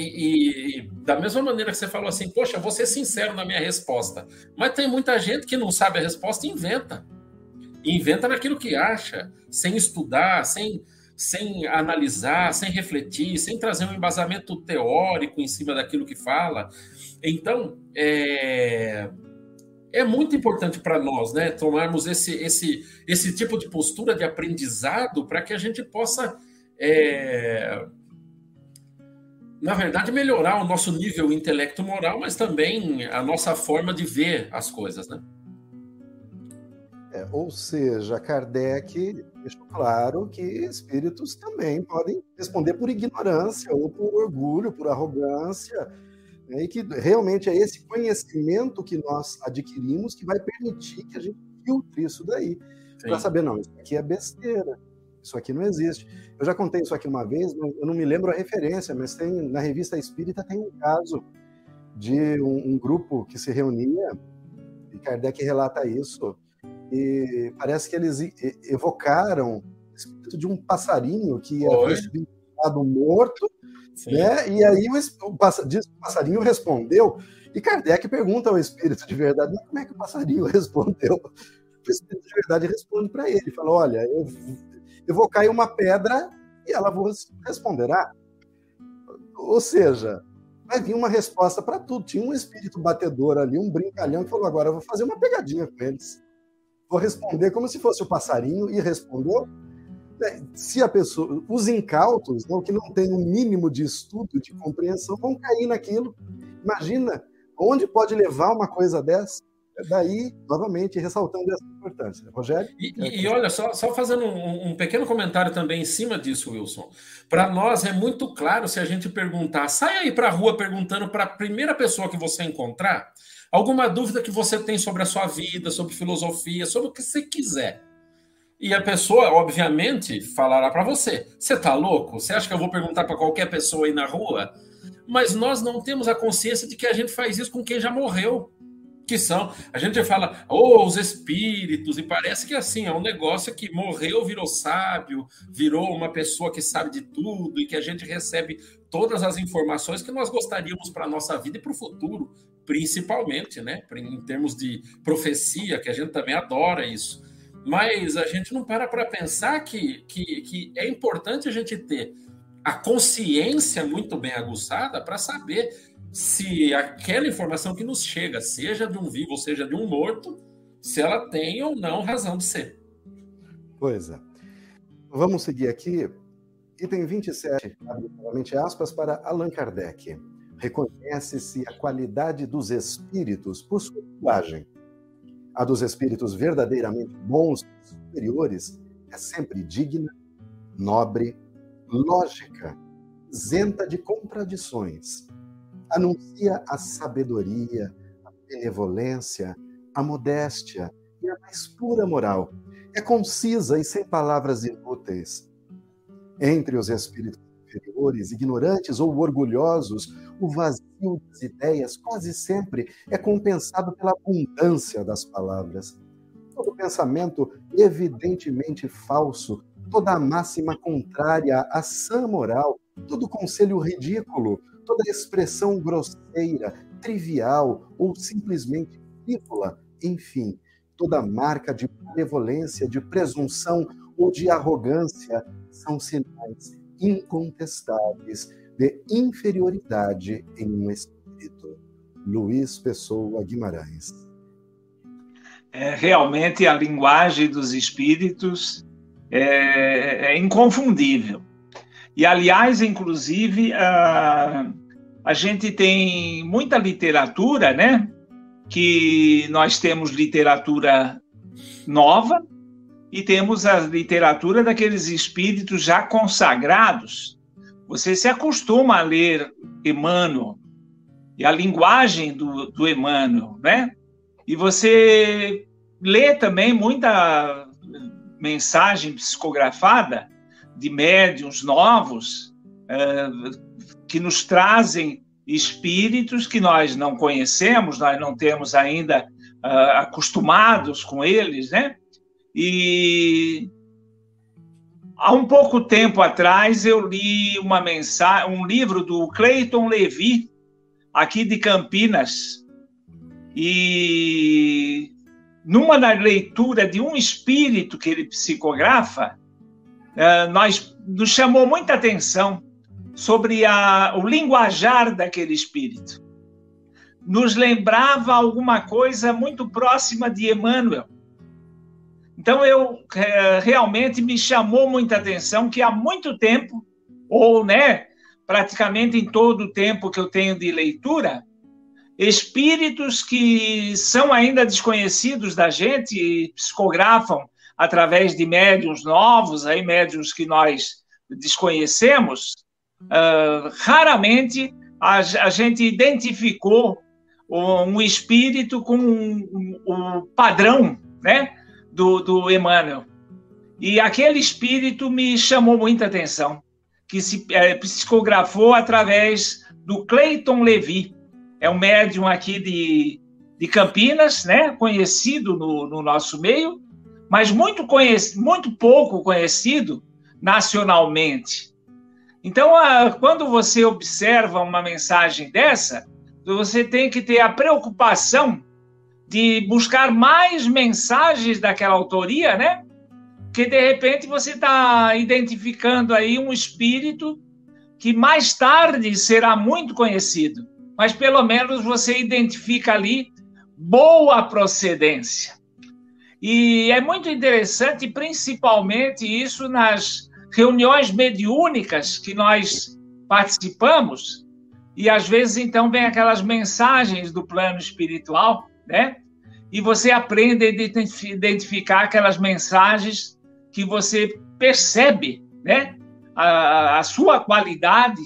S3: E da mesma maneira que você falou assim, poxa, vou ser sincero na minha resposta, mas tem muita gente que não sabe a resposta e inventa naquilo que acha, sem estudar, sem analisar, sem refletir, sem trazer um embasamento teórico em cima daquilo que fala. Então, é muito importante para nós, né, tomarmos esse tipo de postura de aprendizado para que a gente possa Na verdade, melhorar o nosso nível intelecto-moral, mas também a nossa forma de ver as coisas, né?
S1: Ou seja, Kardec deixou claro que espíritos também podem responder por ignorância ou por orgulho, por arrogância, né? E que realmente é esse conhecimento que nós adquirimos que vai permitir que a gente filtre isso daí, para saber, não, isso aqui é besteira, isso aqui não existe. Eu já contei isso aqui uma vez, eu não me lembro a referência, mas tem, na Revista Espírita tem um caso de um grupo que se reunia, e Kardec relata isso, e parece que eles evocaram o espírito de um passarinho que havia sido encontrado morto, né? E aí o passarinho respondeu, e Kardec pergunta ao espírito de verdade, mas como é que o passarinho respondeu? O espírito de verdade responde para ele, fala, olha, eu vou cair uma pedra e ela vos responderá. Ou seja, vai vir uma resposta para tudo. Tinha um espírito batedor ali, um brincalhão, que falou, agora eu vou fazer uma pegadinha com eles. Vou responder como se fosse o passarinho, e respondeu. Se a pessoa, os incautos, não, que não têm um mínimo de estudo, de compreensão, vão cair naquilo. Imagina onde pode levar uma coisa dessa. Daí, novamente, ressaltando essa importância. Rogério?
S3: E olha, só fazendo um pequeno comentário também em cima disso, Wilson. Para nós é muito claro se a gente perguntar, sai aí para a rua perguntando para a primeira pessoa que você encontrar alguma dúvida que você tem sobre a sua vida, sobre filosofia, sobre o que você quiser. E a pessoa, obviamente, falará para você, você está louco? Você acha que eu vou perguntar para qualquer pessoa aí na rua? Mas nós não temos a consciência de que a gente faz isso com quem já morreu. Que são, a gente fala, os espíritos, e parece que assim, é um negócio que morreu, virou sábio, virou uma pessoa que sabe de tudo, e que a gente recebe todas as informações que nós gostaríamos para a nossa vida e para o futuro, principalmente, né? Em termos de profecia, que a gente também adora isso. Mas a gente não para pensar que é importante a gente ter a consciência muito bem aguçada para saber se aquela informação que nos chega, seja de um vivo ou seja de um morto, se ela tem ou não razão de ser.
S1: Pois é. Vamos seguir aqui. Item 27, abre novamente aspas para Allan Kardec. Reconhece-se a qualidade dos espíritos por sua linguagem. A dos espíritos verdadeiramente bons e superiores é sempre digna, nobre, lógica, isenta de contradições. Anuncia a sabedoria, a benevolência, a modéstia e a mais pura moral. É concisa e sem palavras inúteis. Entre os espíritos inferiores, ignorantes ou orgulhosos, o vazio das ideias quase sempre é compensado pela abundância das palavras. Todo pensamento evidentemente falso, toda máxima contrária à sã moral, todo conselho ridículo, toda expressão grosseira, trivial ou simplesmente frívola, enfim, toda marca de malevolência, de presunção ou de arrogância são sinais incontestáveis de inferioridade em um espírito. Luiz Pessoa Guimarães.
S2: Realmente a linguagem dos espíritos é inconfundível. E, aliás, inclusive, a gente tem muita literatura, né? Que nós temos literatura nova e temos a literatura daqueles espíritos já consagrados. Você se acostuma a ler Emmanuel e a linguagem do Emmanuel, né? E você lê também muita mensagem psicografada de médiuns novos que nos trazem espíritos que nós não conhecemos, nós não temos ainda acostumados com eles, né? E há um pouco tempo atrás eu li um livro do Clayton Levi, aqui de Campinas, e numa leitura de um espírito que ele psicografa, nos chamou muita atenção sobre o linguajar daquele espírito. Nos lembrava alguma coisa muito próxima de Emmanuel. Então, realmente me chamou muita atenção que há muito tempo, ou, né, praticamente em todo o tempo que eu tenho de leitura, espíritos que são ainda desconhecidos da gente e psicografam através de médiuns novos, aí médiuns que nós desconhecemos. Raramente a gente identificou um espírito com o padrão, né, do Emmanuel. E aquele espírito me chamou muita atenção, que se psicografou através do Cleiton Levi. É um médium aqui de Campinas, né, conhecido no nosso meio, mas muito pouco conhecido nacionalmente. Então, quando você observa uma mensagem dessa, você tem que ter a preocupação de buscar mais mensagens daquela autoria, né? Porque, de repente, você está identificando aí um espírito que mais tarde será muito conhecido, mas pelo menos você identifica ali boa procedência. E é muito interessante, principalmente isso nas reuniões mediúnicas que nós participamos, e às vezes então vem aquelas mensagens do plano espiritual, né? E você aprende a identificar aquelas mensagens que você percebe, né? A sua qualidade,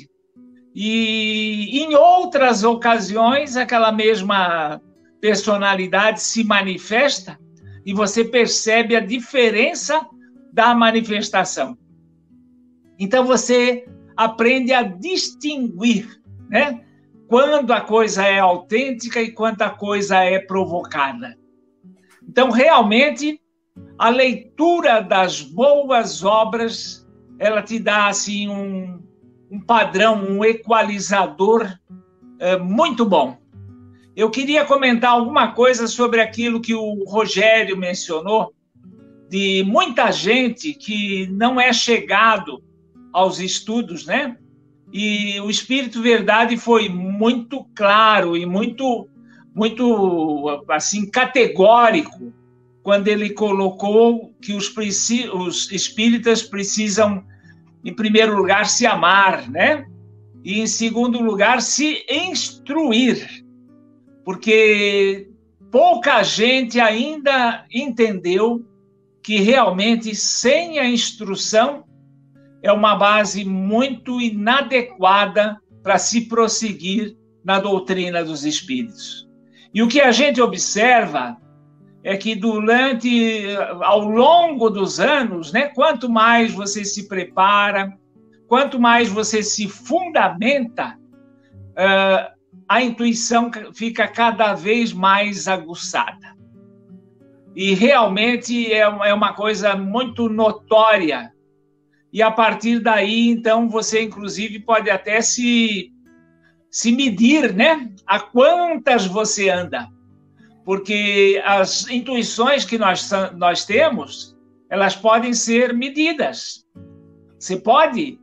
S2: e em outras ocasiões aquela mesma personalidade se manifesta e você percebe a diferença da manifestação. Então você aprende a distinguir, né, quando a coisa é autêntica e quando a coisa é provocada. Então, realmente, a leitura das boas obras, ela te dá assim um padrão, um equalizador muito bom. Eu queria comentar alguma coisa sobre aquilo que o Rogério mencionou, de muita gente que não é chegado aos estudos, né? E o Espírito Verdade foi muito claro e muito assim, categórico quando ele colocou que os espíritas precisam, em primeiro lugar, se amar, né? E, em segundo lugar, se instruir, porque pouca gente ainda entendeu que realmente sem a instrução é uma base muito inadequada para se prosseguir na doutrina dos espíritos. E o que a gente observa é que ao longo dos anos, né, quanto mais você se prepara, quanto mais você se fundamenta, a intuição fica cada vez mais aguçada. E realmente é uma coisa muito notória. E a partir daí, então, você, inclusive, pode até se medir, né? A quantas você anda. Porque as intuições que nós temos, elas podem ser medidas. Você pode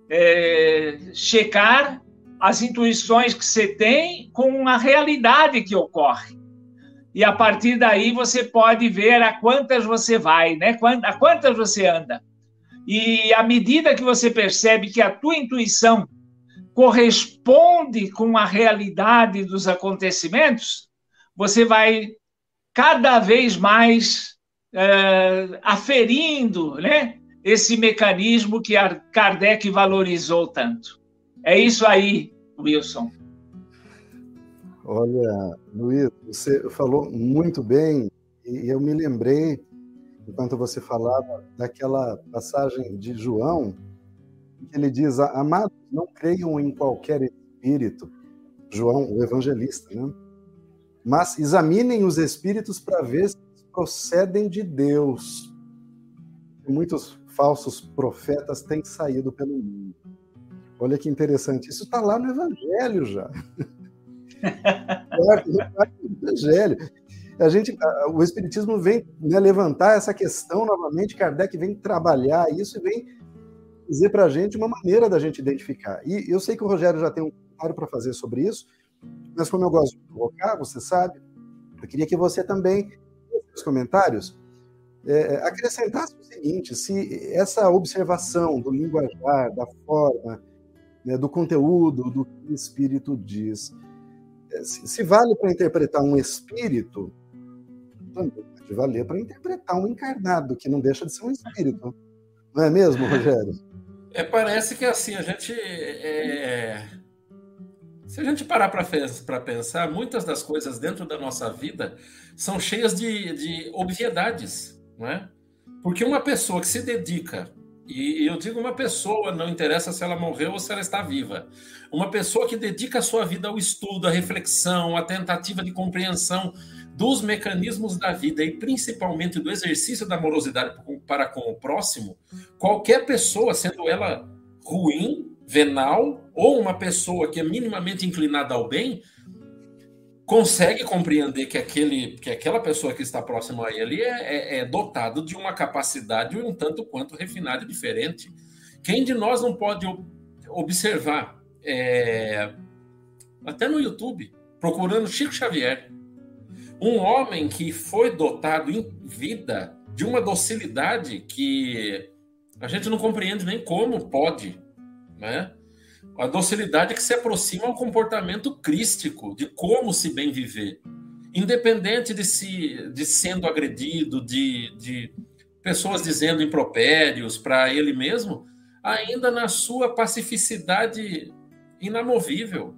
S2: checar as intuições que você tem com a realidade que ocorre. E, a partir daí, você pode ver a quantas você vai, né? A quantas você anda. E à medida que você percebe que a tua intuição corresponde com a realidade dos acontecimentos, você vai cada vez mais aferindo, né, esse mecanismo que Kardec valorizou tanto. É isso aí, Wilson.
S1: Olha, Luiz, você falou muito bem, e eu me lembrei, enquanto você falava, daquela passagem de João, que ele diz: amados, não creiam em qualquer espírito. João, o evangelista, né? Mas examinem os espíritos para ver se eles procedem de Deus. Muitos falsos profetas têm saído pelo mundo. Olha que interessante. Isso está lá no Evangelho já. No Evangelho. O Espiritismo vem, né, levantar essa questão novamente, Kardec vem trabalhar isso e vem dizer para a gente uma maneira da gente identificar. E eu sei que o Rogério já tem um comentário para fazer sobre isso, mas como eu gosto de colocar, você sabe, eu queria que você também, nos comentários, acrescentasse o seguinte: se essa observação do linguajar, da forma, né, do conteúdo do que o espírito diz. Se vale para interpretar um espírito, também pode valer para interpretar um encarnado, que não deixa de ser um espírito. Não é mesmo, Rogério?
S3: Parece que assim, se a gente parar para pensar, muitas das coisas dentro da nossa vida são cheias de obviedades, não é? Porque uma pessoa que se dedica, e eu digo uma pessoa, não interessa se ela morreu ou se ela está viva, uma pessoa que dedica a sua vida ao estudo, à reflexão, à tentativa de compreensão dos mecanismos da vida e principalmente do exercício da amorosidade para com o próximo, qualquer pessoa, sendo ela ruim, venal, ou uma pessoa que é minimamente inclinada ao bem, consegue compreender que aquela pessoa que está próxima a ele é dotado de uma capacidade um tanto quanto refinada e diferente. Quem de nós não pode observar, até no YouTube, procurando Chico Xavier, um homem que foi dotado em vida de uma docilidade que a gente não compreende nem como pode, né? A docilidade que se aproxima ao comportamento crístico de como se bem viver, independente de sendo agredido, de pessoas dizendo impropérios para ele mesmo, ainda na sua pacificidade inamovível.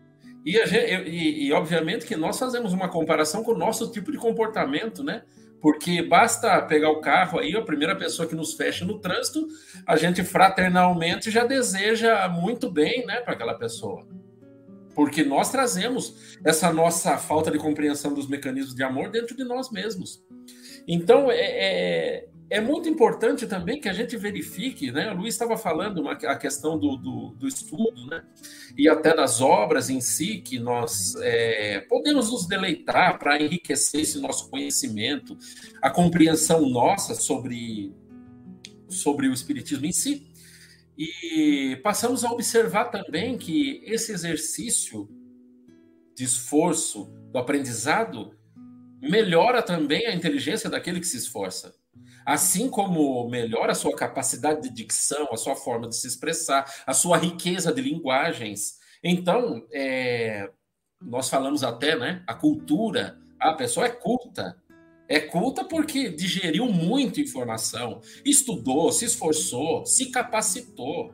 S3: E obviamente que nós fazemos uma comparação com o nosso tipo de comportamento, né? Porque basta pegar o carro aí, a primeira pessoa que nos fecha no trânsito, a gente fraternalmente já deseja muito bem, né, para aquela pessoa. Porque nós trazemos essa nossa falta de compreensão dos mecanismos de amor dentro de nós mesmos. Então, é muito importante também que a gente verifique, né? O Luiz estava falando a questão do estudo, né? E até das obras em si, que nós podemos nos deleitar para enriquecer esse nosso conhecimento, a compreensão nossa sobre o Espiritismo em si. E passamos a observar também que esse exercício de esforço, do aprendizado, melhora também a inteligência daquele que se esforça. Assim como melhora a sua capacidade de dicção, a sua forma de se expressar, a sua riqueza de linguagens. Então, nós falamos até, né, a cultura, a pessoa é culta. É culta porque digeriu muita informação, estudou, se esforçou, se capacitou.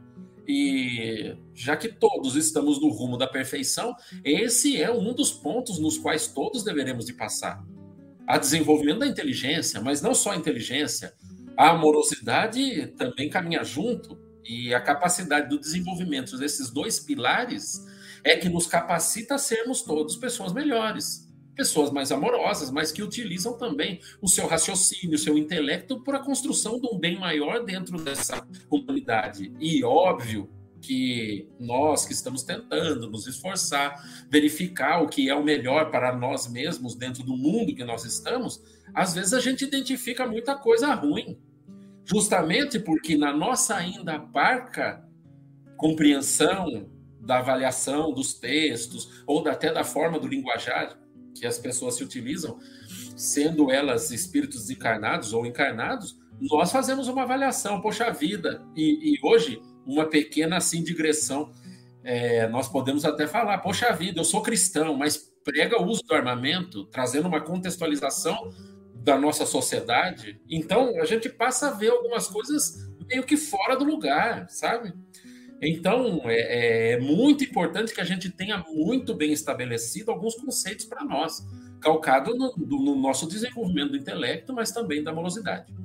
S3: E já que todos estamos no rumo da perfeição, esse é um dos pontos nos quais todos deveremos de passar. A desenvolvimento da inteligência, mas não só a inteligência, a amorosidade também caminha junto, e a capacidade do desenvolvimento desses dois pilares é que nos capacita a sermos todos pessoas melhores, pessoas mais amorosas, mas que utilizam também o seu raciocínio, o seu intelecto para a construção de um bem maior dentro dessa comunidade. E óbvio que nós que estamos tentando nos esforçar, verificar o que é o melhor para nós mesmos dentro do mundo que nós estamos, às vezes a gente identifica muita coisa ruim, justamente porque na nossa ainda parca compreensão da avaliação dos textos ou até da forma do linguajar que as pessoas se utilizam, sendo elas espíritos encarnados ou encarnados, nós fazemos uma avaliação, poxa vida, e hoje uma pequena assim digressão, nós podemos até falar, poxa vida, eu sou cristão, mas prega o uso do armamento, trazendo uma contextualização da nossa sociedade, então a gente passa a ver algumas coisas meio que fora do lugar, sabe? Então, é muito importante que a gente tenha muito bem estabelecido alguns conceitos para nós, calcado no nosso desenvolvimento do intelecto, mas também da amorosidade.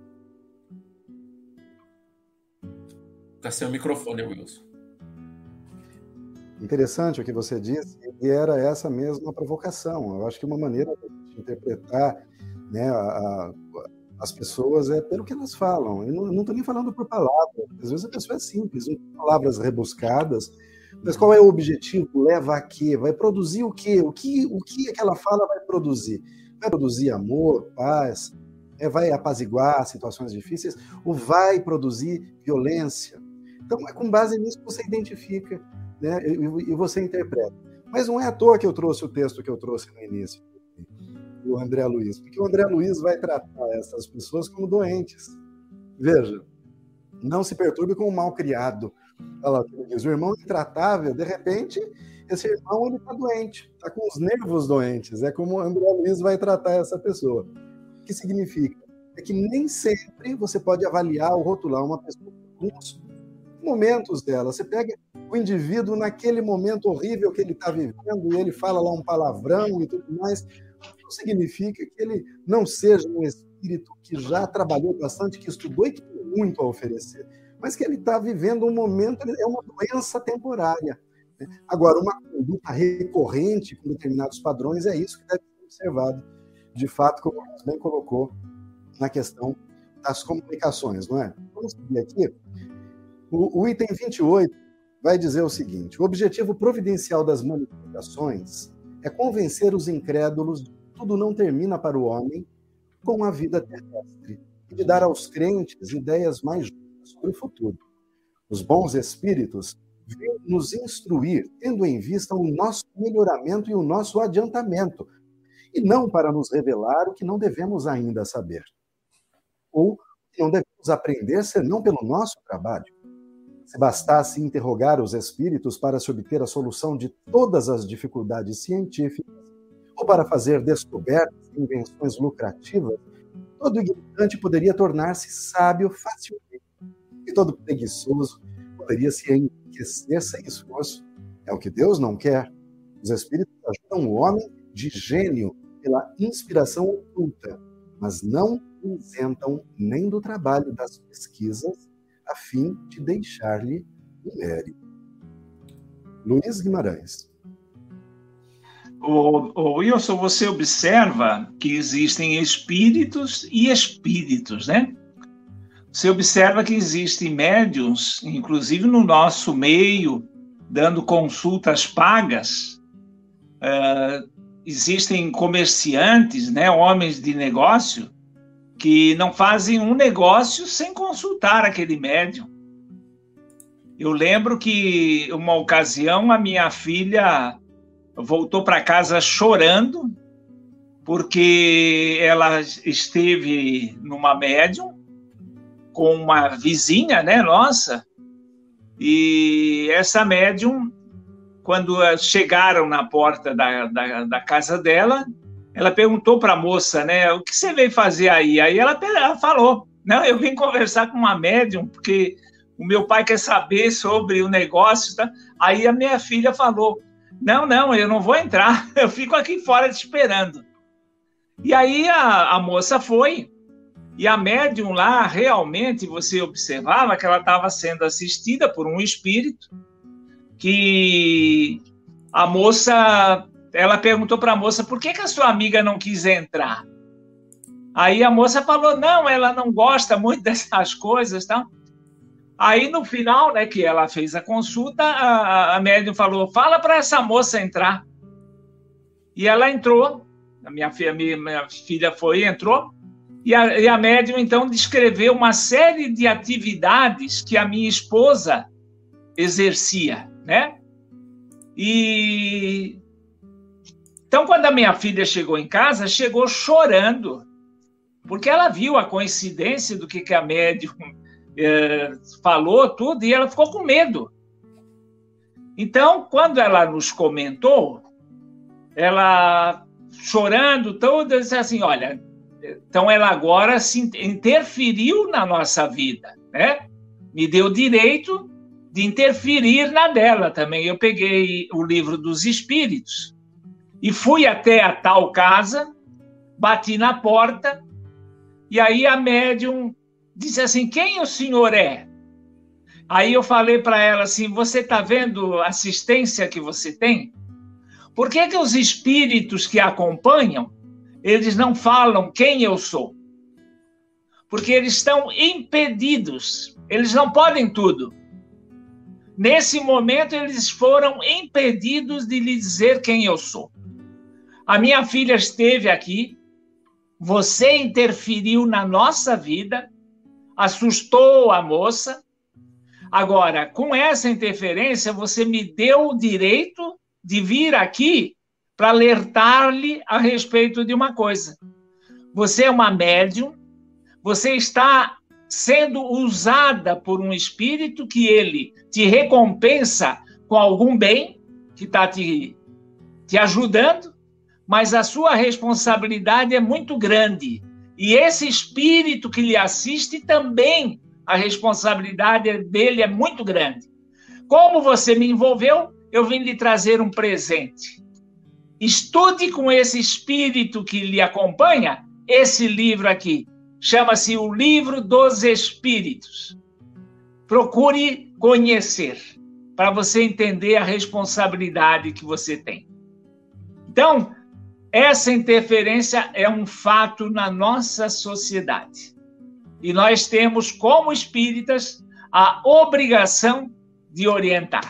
S3: Está sem o microfone, Wilson.
S1: Interessante o que você disse, e era essa mesma provocação. Eu acho que uma maneira de interpretar, né, as pessoas é pelo que elas falam. Eu não estou nem falando por palavras. Às vezes a pessoa é simples, não tem palavras rebuscadas. Mas qual é o objetivo? Leva a quê? Vai produzir o quê? O que aquela fala vai produzir? Vai produzir amor, paz? Vai apaziguar situações difíceis? Ou vai produzir violência? Então, é com base nisso que você identifica, né, e você interpreta. Mas não é à toa que eu trouxe o texto que eu trouxe no início, do André Luiz, porque o André Luiz vai tratar essas pessoas como doentes. Veja, Não se perturbe com o mal criado. Olha lá o que ele diz. O irmão intratável, de repente, esse irmão está doente, está com os nervos doentes. É como o André Luiz vai tratar essa pessoa. O que significa? É que nem sempre você pode avaliar ou rotular uma pessoa com os momentos dela. Você pega o indivíduo naquele momento horrível que ele está vivendo e ele fala lá um palavrão e tudo mais. Não significa que ele não seja um espírito que já trabalhou bastante, que estudou e que tem muito a oferecer, mas que ele está vivendo um momento, é uma doença temporária. Agora, uma conduta recorrente com determinados padrões, é isso que deve ser observado, de fato, como você bem colocou na questão das comunicações, não é? Vamos seguir aqui. O item 28 vai dizer o seguinte: o objetivo providencial das manifestações é convencer os incrédulos de que tudo não termina para o homem com a vida terrestre e de dar aos crentes ideias mais justas sobre o futuro. Os bons espíritos vêm nos instruir, tendo em vista o nosso melhoramento e o nosso adiantamento, e não para nos revelar o que não devemos ainda saber, ou que não devemos aprender senão pelo nosso trabalho. Se bastasse interrogar os espíritos para se obter a solução de todas as dificuldades científicas, ou para fazer descobertas e invenções lucrativas, todo ignorante poderia tornar-se sábio facilmente, e todo preguiçoso poderia se enriquecer sem esforço. É o que Deus não quer. Os espíritos ajudam o homem de gênio pela inspiração oculta, mas não isentam nem do trabalho das pesquisas a fim de deixar-lhe o mérito. Luiz Guimarães.
S2: Wilson, você observa que existem espíritos e espíritos, né? Você observa que existem médiuns, inclusive no nosso meio, dando consultas pagas. Existem comerciantes, né, homens de negócio, que não fazem um negócio sem consultar aquele médium. Eu lembro que, uma ocasião, a minha filha voltou para casa chorando, porque ela esteve numa médium com uma vizinha, né, nossa, e essa médium, quando chegaram na porta da casa dela, ela perguntou para a moça, né, o que você veio fazer aí? Aí ela falou, não, eu vim conversar com uma médium, porque o meu pai quer saber sobre o negócio. Tá? Aí a minha filha falou, não, eu não vou entrar, eu fico aqui fora te esperando. E aí a moça foi, e a médium lá, realmente, você observava que ela estava sendo assistida por um espírito, que a moça... Ela perguntou para a moça, por que a sua amiga não quis entrar? Aí a moça falou, não, ela não gosta muito dessas coisas. Tá? Aí no final, né, que ela fez a consulta, a médium falou, fala para essa moça entrar. E ela entrou, a minha filha foi e entrou, e a médium então descreveu uma série de atividades que a minha esposa exercia, né? E... Então, quando a minha filha chegou em casa, chegou chorando, porque ela viu a coincidência do que a médium falou, tudo, e ela ficou com medo. Então, quando ela nos comentou, ela, chorando, toda, disse assim, olha, então ela agora se interferiu na nossa vida, né? Me deu o direito de interferir na dela também. Eu peguei o livro dos Espíritos, e fui até a tal casa, bati na porta, e aí a médium disse assim, quem o senhor é? Aí eu falei para ela assim, você está vendo a assistência que você tem? Por que os espíritos que acompanham, eles não falam quem eu sou? Porque eles estão impedidos, eles não podem tudo. Nesse momento, eles foram impedidos de lhe dizer quem eu sou. A minha filha esteve aqui, você interferiu na nossa vida, assustou a moça. Agora, com essa interferência, você me deu o direito de vir aqui para alertar-lhe a respeito de uma coisa. Você é uma médium, você está sendo usada por um espírito que ele te recompensa com algum bem, que está te ajudando, mas a sua responsabilidade é muito grande. E esse espírito que lhe assiste também, a responsabilidade dele é muito grande. Como você me envolveu, eu vim lhe trazer um presente. Estude com esse espírito que lhe acompanha esse livro aqui. Chama-se O Livro dos Espíritos. Procure conhecer, para você entender a responsabilidade que você tem. Então, essa interferência é um fato na nossa sociedade. E nós temos, como espíritas, a obrigação de orientar.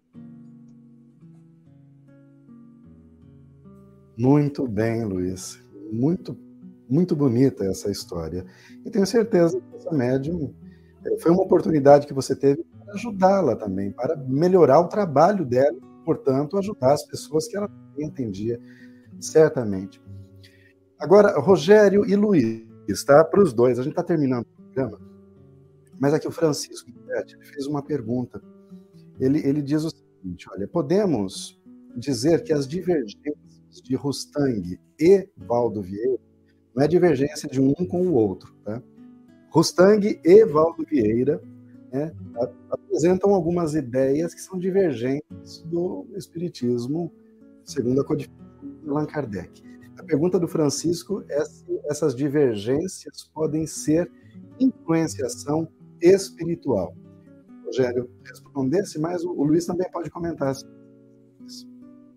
S1: Muito bem, Luiz. Muito bonita essa história. E tenho certeza que essa médium foi uma oportunidade que você teve para ajudá-la também, para melhorar o trabalho dela, portanto, ajudar as pessoas que ela entendia, certamente. Agora, Rogério e Luiz, tá? Para os dois, a gente está terminando o programa, mas aqui o Francisco ele fez uma pergunta. Ele diz o seguinte: olha, podemos dizer que as divergências de Rustang e Valdo Vieira não é divergência de um com o outro, tá? Rustang e Valdo Vieira, né, apresentam algumas ideias que são divergentes do Espiritismo, segundo a codificação de Allan Kardec. A pergunta do Francisco é se essas divergências podem ser influenciação espiritual. Rogério, respondesse, mas o Luiz também pode comentar sobre isso.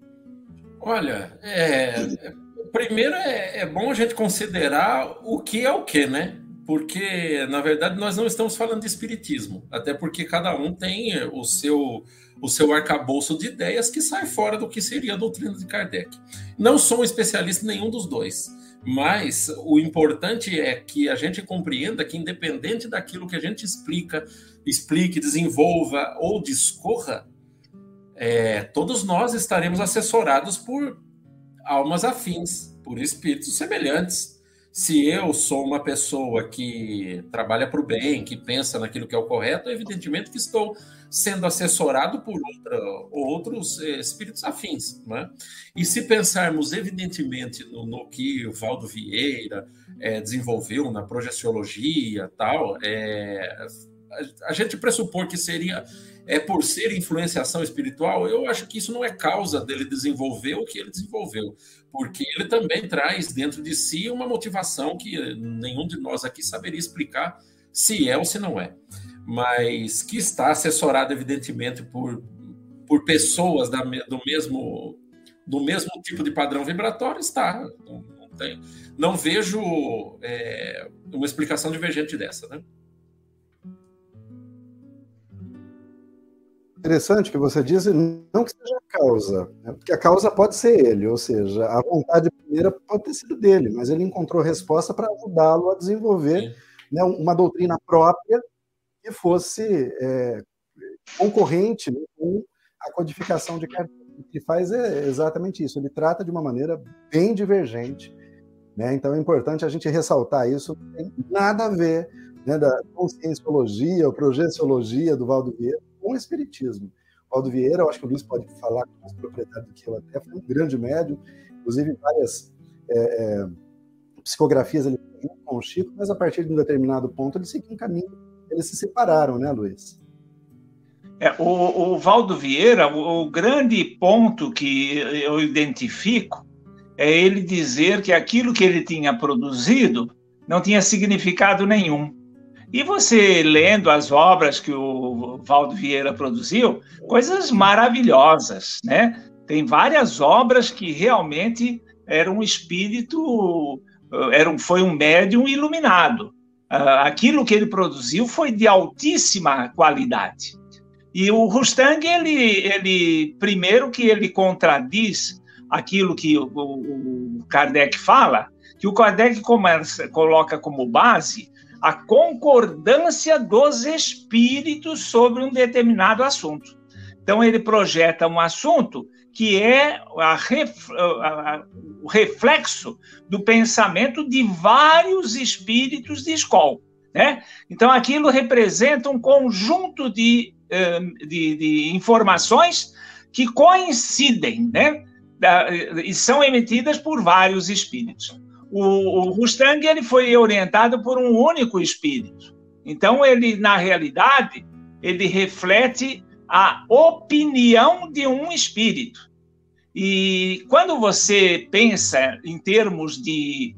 S3: Olha, primeiro é bom a gente considerar o que é o que, né? Porque, na verdade, nós não estamos falando de espiritismo, até porque cada um tem o seu arcabouço de ideias que sai fora do que seria a doutrina de Kardec. Não sou um especialista em nenhum dos dois, mas o importante é que a gente compreenda que, independente daquilo que a gente explique, desenvolva ou discorra, todos nós estaremos assessorados por almas afins, por espíritos semelhantes. Se eu sou uma pessoa que trabalha para o bem, que pensa naquilo que é o correto, evidentemente que estou sendo assessorado por outros espíritos afins, né? E se pensarmos evidentemente no que o Valdo Vieira desenvolveu na projeciologia, tal, a gente pressupor que seria por ser influenciação espiritual, eu acho que isso não é causa dele desenvolver o que ele desenvolveu, porque ele também traz dentro de si uma motivação que nenhum de nós aqui saberia explicar se é ou se não é, mas que está assessorado evidentemente por pessoas do mesmo tipo de padrão vibratório, está. Não vejo uma explicação divergente dessa, né?
S1: Interessante que você diz, não que seja a causa, né? Porque a causa pode ser ele, ou seja, a vontade primeira pode ter sido dele, mas ele encontrou resposta para ajudá-lo a desenvolver, né, uma doutrina própria que fosse concorrente, né, com a codificação de Kardec. O que faz é exatamente isso, ele trata de uma maneira bem divergente, né? Então é importante a gente ressaltar isso, não tem nada a ver, né, da conscienciologia ou projeciologia do Valdo Vieira com o espiritismo. O Valdo Vieira, eu acho que o Luiz pode falar com mais propriedade do que eu até, foi um grande médium, inclusive várias psicografias ele fez com o Chico, mas a partir de um determinado ponto ele seguiu um caminho, eles se separaram, né, Luiz?
S2: O Valdo Vieira, o grande ponto que eu identifico é ele dizer que aquilo que ele tinha produzido não tinha significado nenhum. E você, lendo as obras que o Valdo Vieira produziu, coisas maravilhosas, né? Tem várias obras que realmente eram um espírito, foi um médium iluminado. Aquilo que ele produziu foi de altíssima qualidade. E o Rustang, ele primeiro que ele contradiz aquilo que o Kardec fala, que o Kardec coloca como base a concordância dos espíritos sobre um determinado assunto. Então, ele projeta um assunto que é o reflexo do pensamento de vários espíritos de escola. né? Então, aquilo representa um conjunto de informações que coincidem, né? E são emitidas por vários espíritos. O Rustang, ele foi orientado por um único espírito. Então, ele, na realidade, ele reflete a opinião de um espírito. E quando você pensa em termos de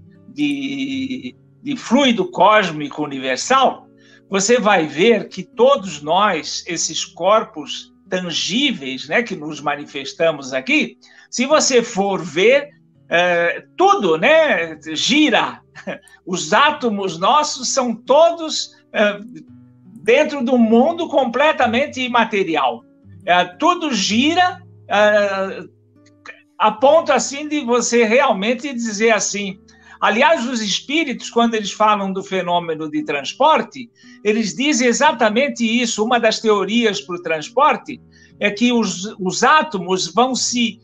S2: fluido cósmico universal, você vai ver que todos nós, esses corpos tangíveis, né, que nos manifestamos aqui, se você for ver, tudo, né, gira. Os átomos nossos são todos dentro de um mundo completamente imaterial. Tudo gira a ponto assim de você realmente dizer assim. Aliás, os espíritos, quando eles falam do fenômeno de transporte, eles dizem exatamente isso. Uma das teorias para o transporte é que os átomos vão se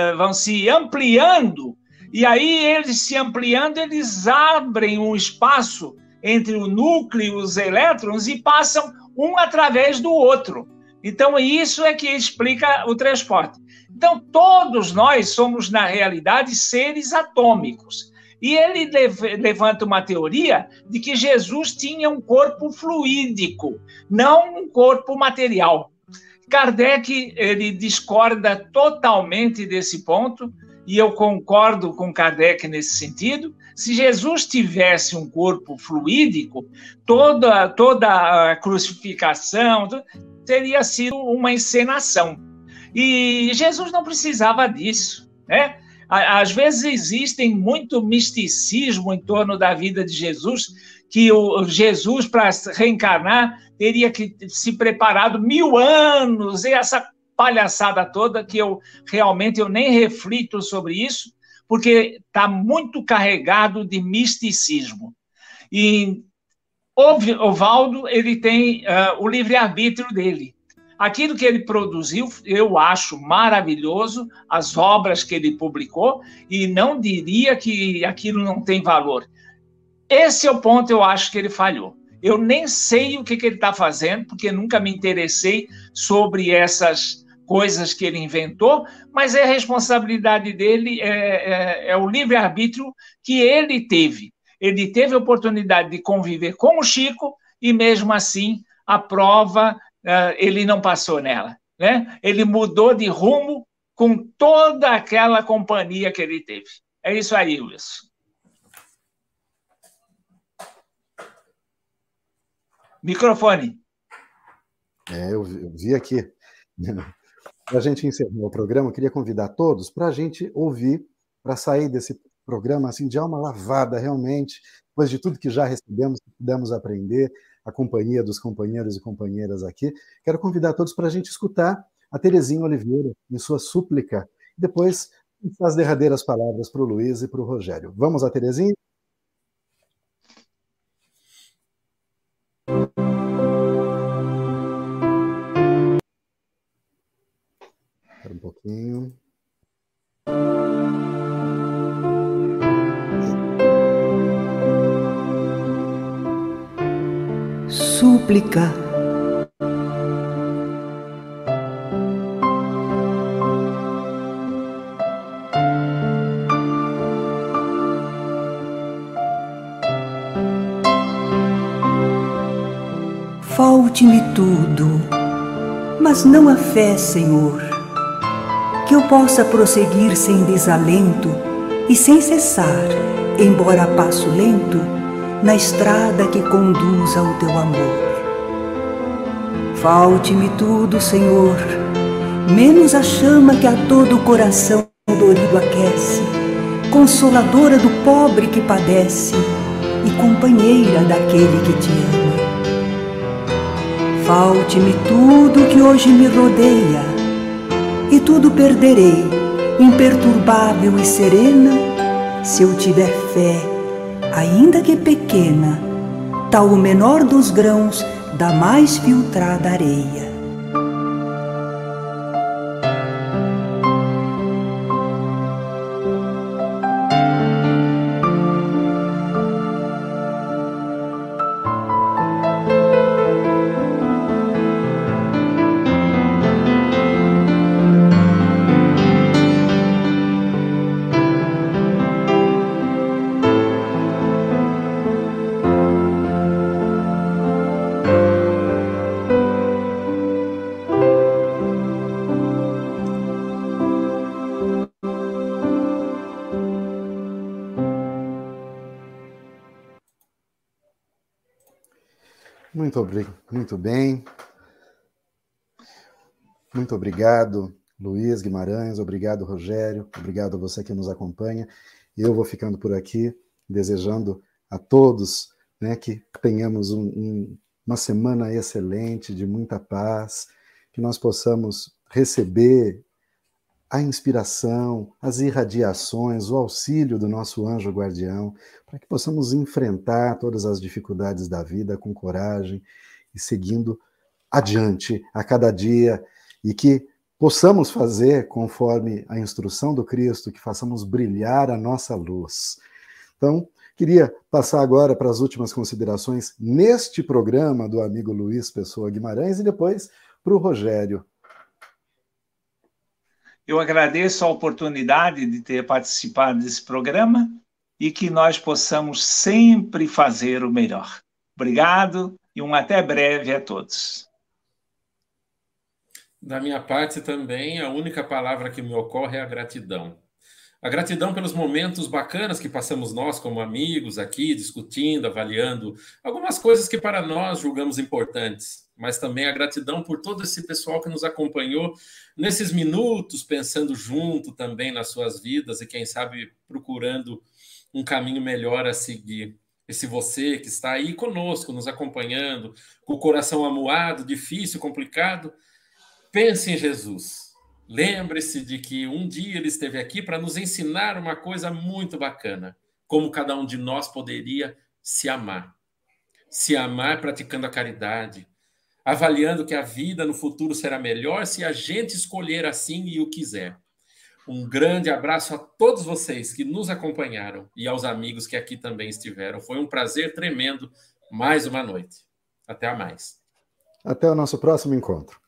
S2: ampliando, e aí eles se ampliando, eles abrem um espaço entre o núcleo e os elétrons e passam um através do outro. Então, isso é que explica o transporte. Então, todos nós somos, na realidade, seres atômicos. E ele levanta uma teoria de que Jesus tinha um corpo fluídico, não um corpo material. Kardec, ele discorda totalmente desse ponto, e eu concordo com Kardec nesse sentido. Se Jesus tivesse um corpo fluídico, toda a crucificação teria sido uma encenação. E Jesus não precisava disso, né? Às vezes existem muito misticismo em torno da vida de Jesus, que o Jesus, para reencarnar, teria que se preparado 1000 anos, e essa palhaçada toda que eu nem reflito sobre isso, porque está muito carregado de misticismo. E o Valdo, ele tem o livre-arbítrio dele. Aquilo que ele produziu, eu acho maravilhoso, as obras que ele publicou, e não diria que aquilo não tem valor. Esse é o ponto, eu acho que ele falhou. Eu nem sei o que ele está fazendo, porque nunca me interessei sobre essas coisas que ele inventou, mas é a responsabilidade dele, é o livre-arbítrio que ele teve. Ele teve a oportunidade de conviver com o Chico, e mesmo assim, a prova, ele não passou nela, né? Ele mudou de rumo com toda aquela companhia que ele teve. É isso aí, Wilson. Microfone.
S1: Eu vi aqui. Para a gente encerrar o programa, eu queria convidar todos para a gente ouvir, para sair desse programa assim, de alma lavada, realmente, depois de tudo que já recebemos, que pudemos aprender, a companhia dos companheiros e companheiras aqui. Quero convidar todos para a gente escutar a Terezinha Oliveira em sua súplica, e depois as derradeiras palavras para o Luiz e para o Rogério. Vamos a Terezinha? Espera um pouquinho.
S4: Súplica. Falte-me tudo, mas não a fé, Senhor, que eu possa prosseguir sem desalento e sem cessar, embora a passo lento, na estrada que conduz ao teu amor. Falte-me tudo, Senhor, menos a chama que a todo o coração dorido aquece, consoladora do pobre que padece e companheira daquele que te ama. Falte-me tudo que hoje me rodeia, e tudo perderei, imperturbável e serena, se eu tiver fé, ainda que pequena, tal o menor dos grãos da mais filtrada areia.
S1: Muito bem. Muito obrigado, Luiz Guimarães. Obrigado, Rogério. Obrigado a você que nos acompanha. Eu vou ficando por aqui, desejando a todos, né, que tenhamos uma semana excelente, de muita paz, que nós possamos receber a inspiração, as irradiações, o auxílio do nosso anjo guardião, para que possamos enfrentar todas as dificuldades da vida com coragem e seguindo adiante a cada dia, e que possamos fazer conforme a instrução do Cristo, que façamos brilhar a nossa luz. Então, queria passar agora para as últimas considerações neste programa do amigo Luiz Pessoa Guimarães e depois para o Rogério.
S2: Eu agradeço a oportunidade de ter participado desse programa e que nós possamos sempre fazer o melhor. Obrigado e um até breve a todos.
S3: Da minha parte também, a única palavra que me ocorre é a gratidão. A gratidão pelos momentos bacanas que passamos nós como amigos aqui, discutindo, avaliando algumas coisas que para nós julgamos importantes, mas também a gratidão por todo esse pessoal que nos acompanhou nesses minutos, pensando junto também nas suas vidas e, quem sabe, procurando um caminho melhor a seguir. Esse você que está aí conosco, nos acompanhando, com o coração amuado, difícil, complicado, pense em Jesus. Lembre-se de que um dia ele esteve aqui para nos ensinar uma coisa muito bacana, como cada um de nós poderia se amar. Se amar praticando a caridade, avaliando que a vida no futuro será melhor se a gente escolher assim e o quiser. Um grande abraço a todos vocês que nos acompanharam e aos amigos que aqui também estiveram. Foi um prazer tremendo mais uma noite. Até a mais.
S1: Até o nosso próximo encontro.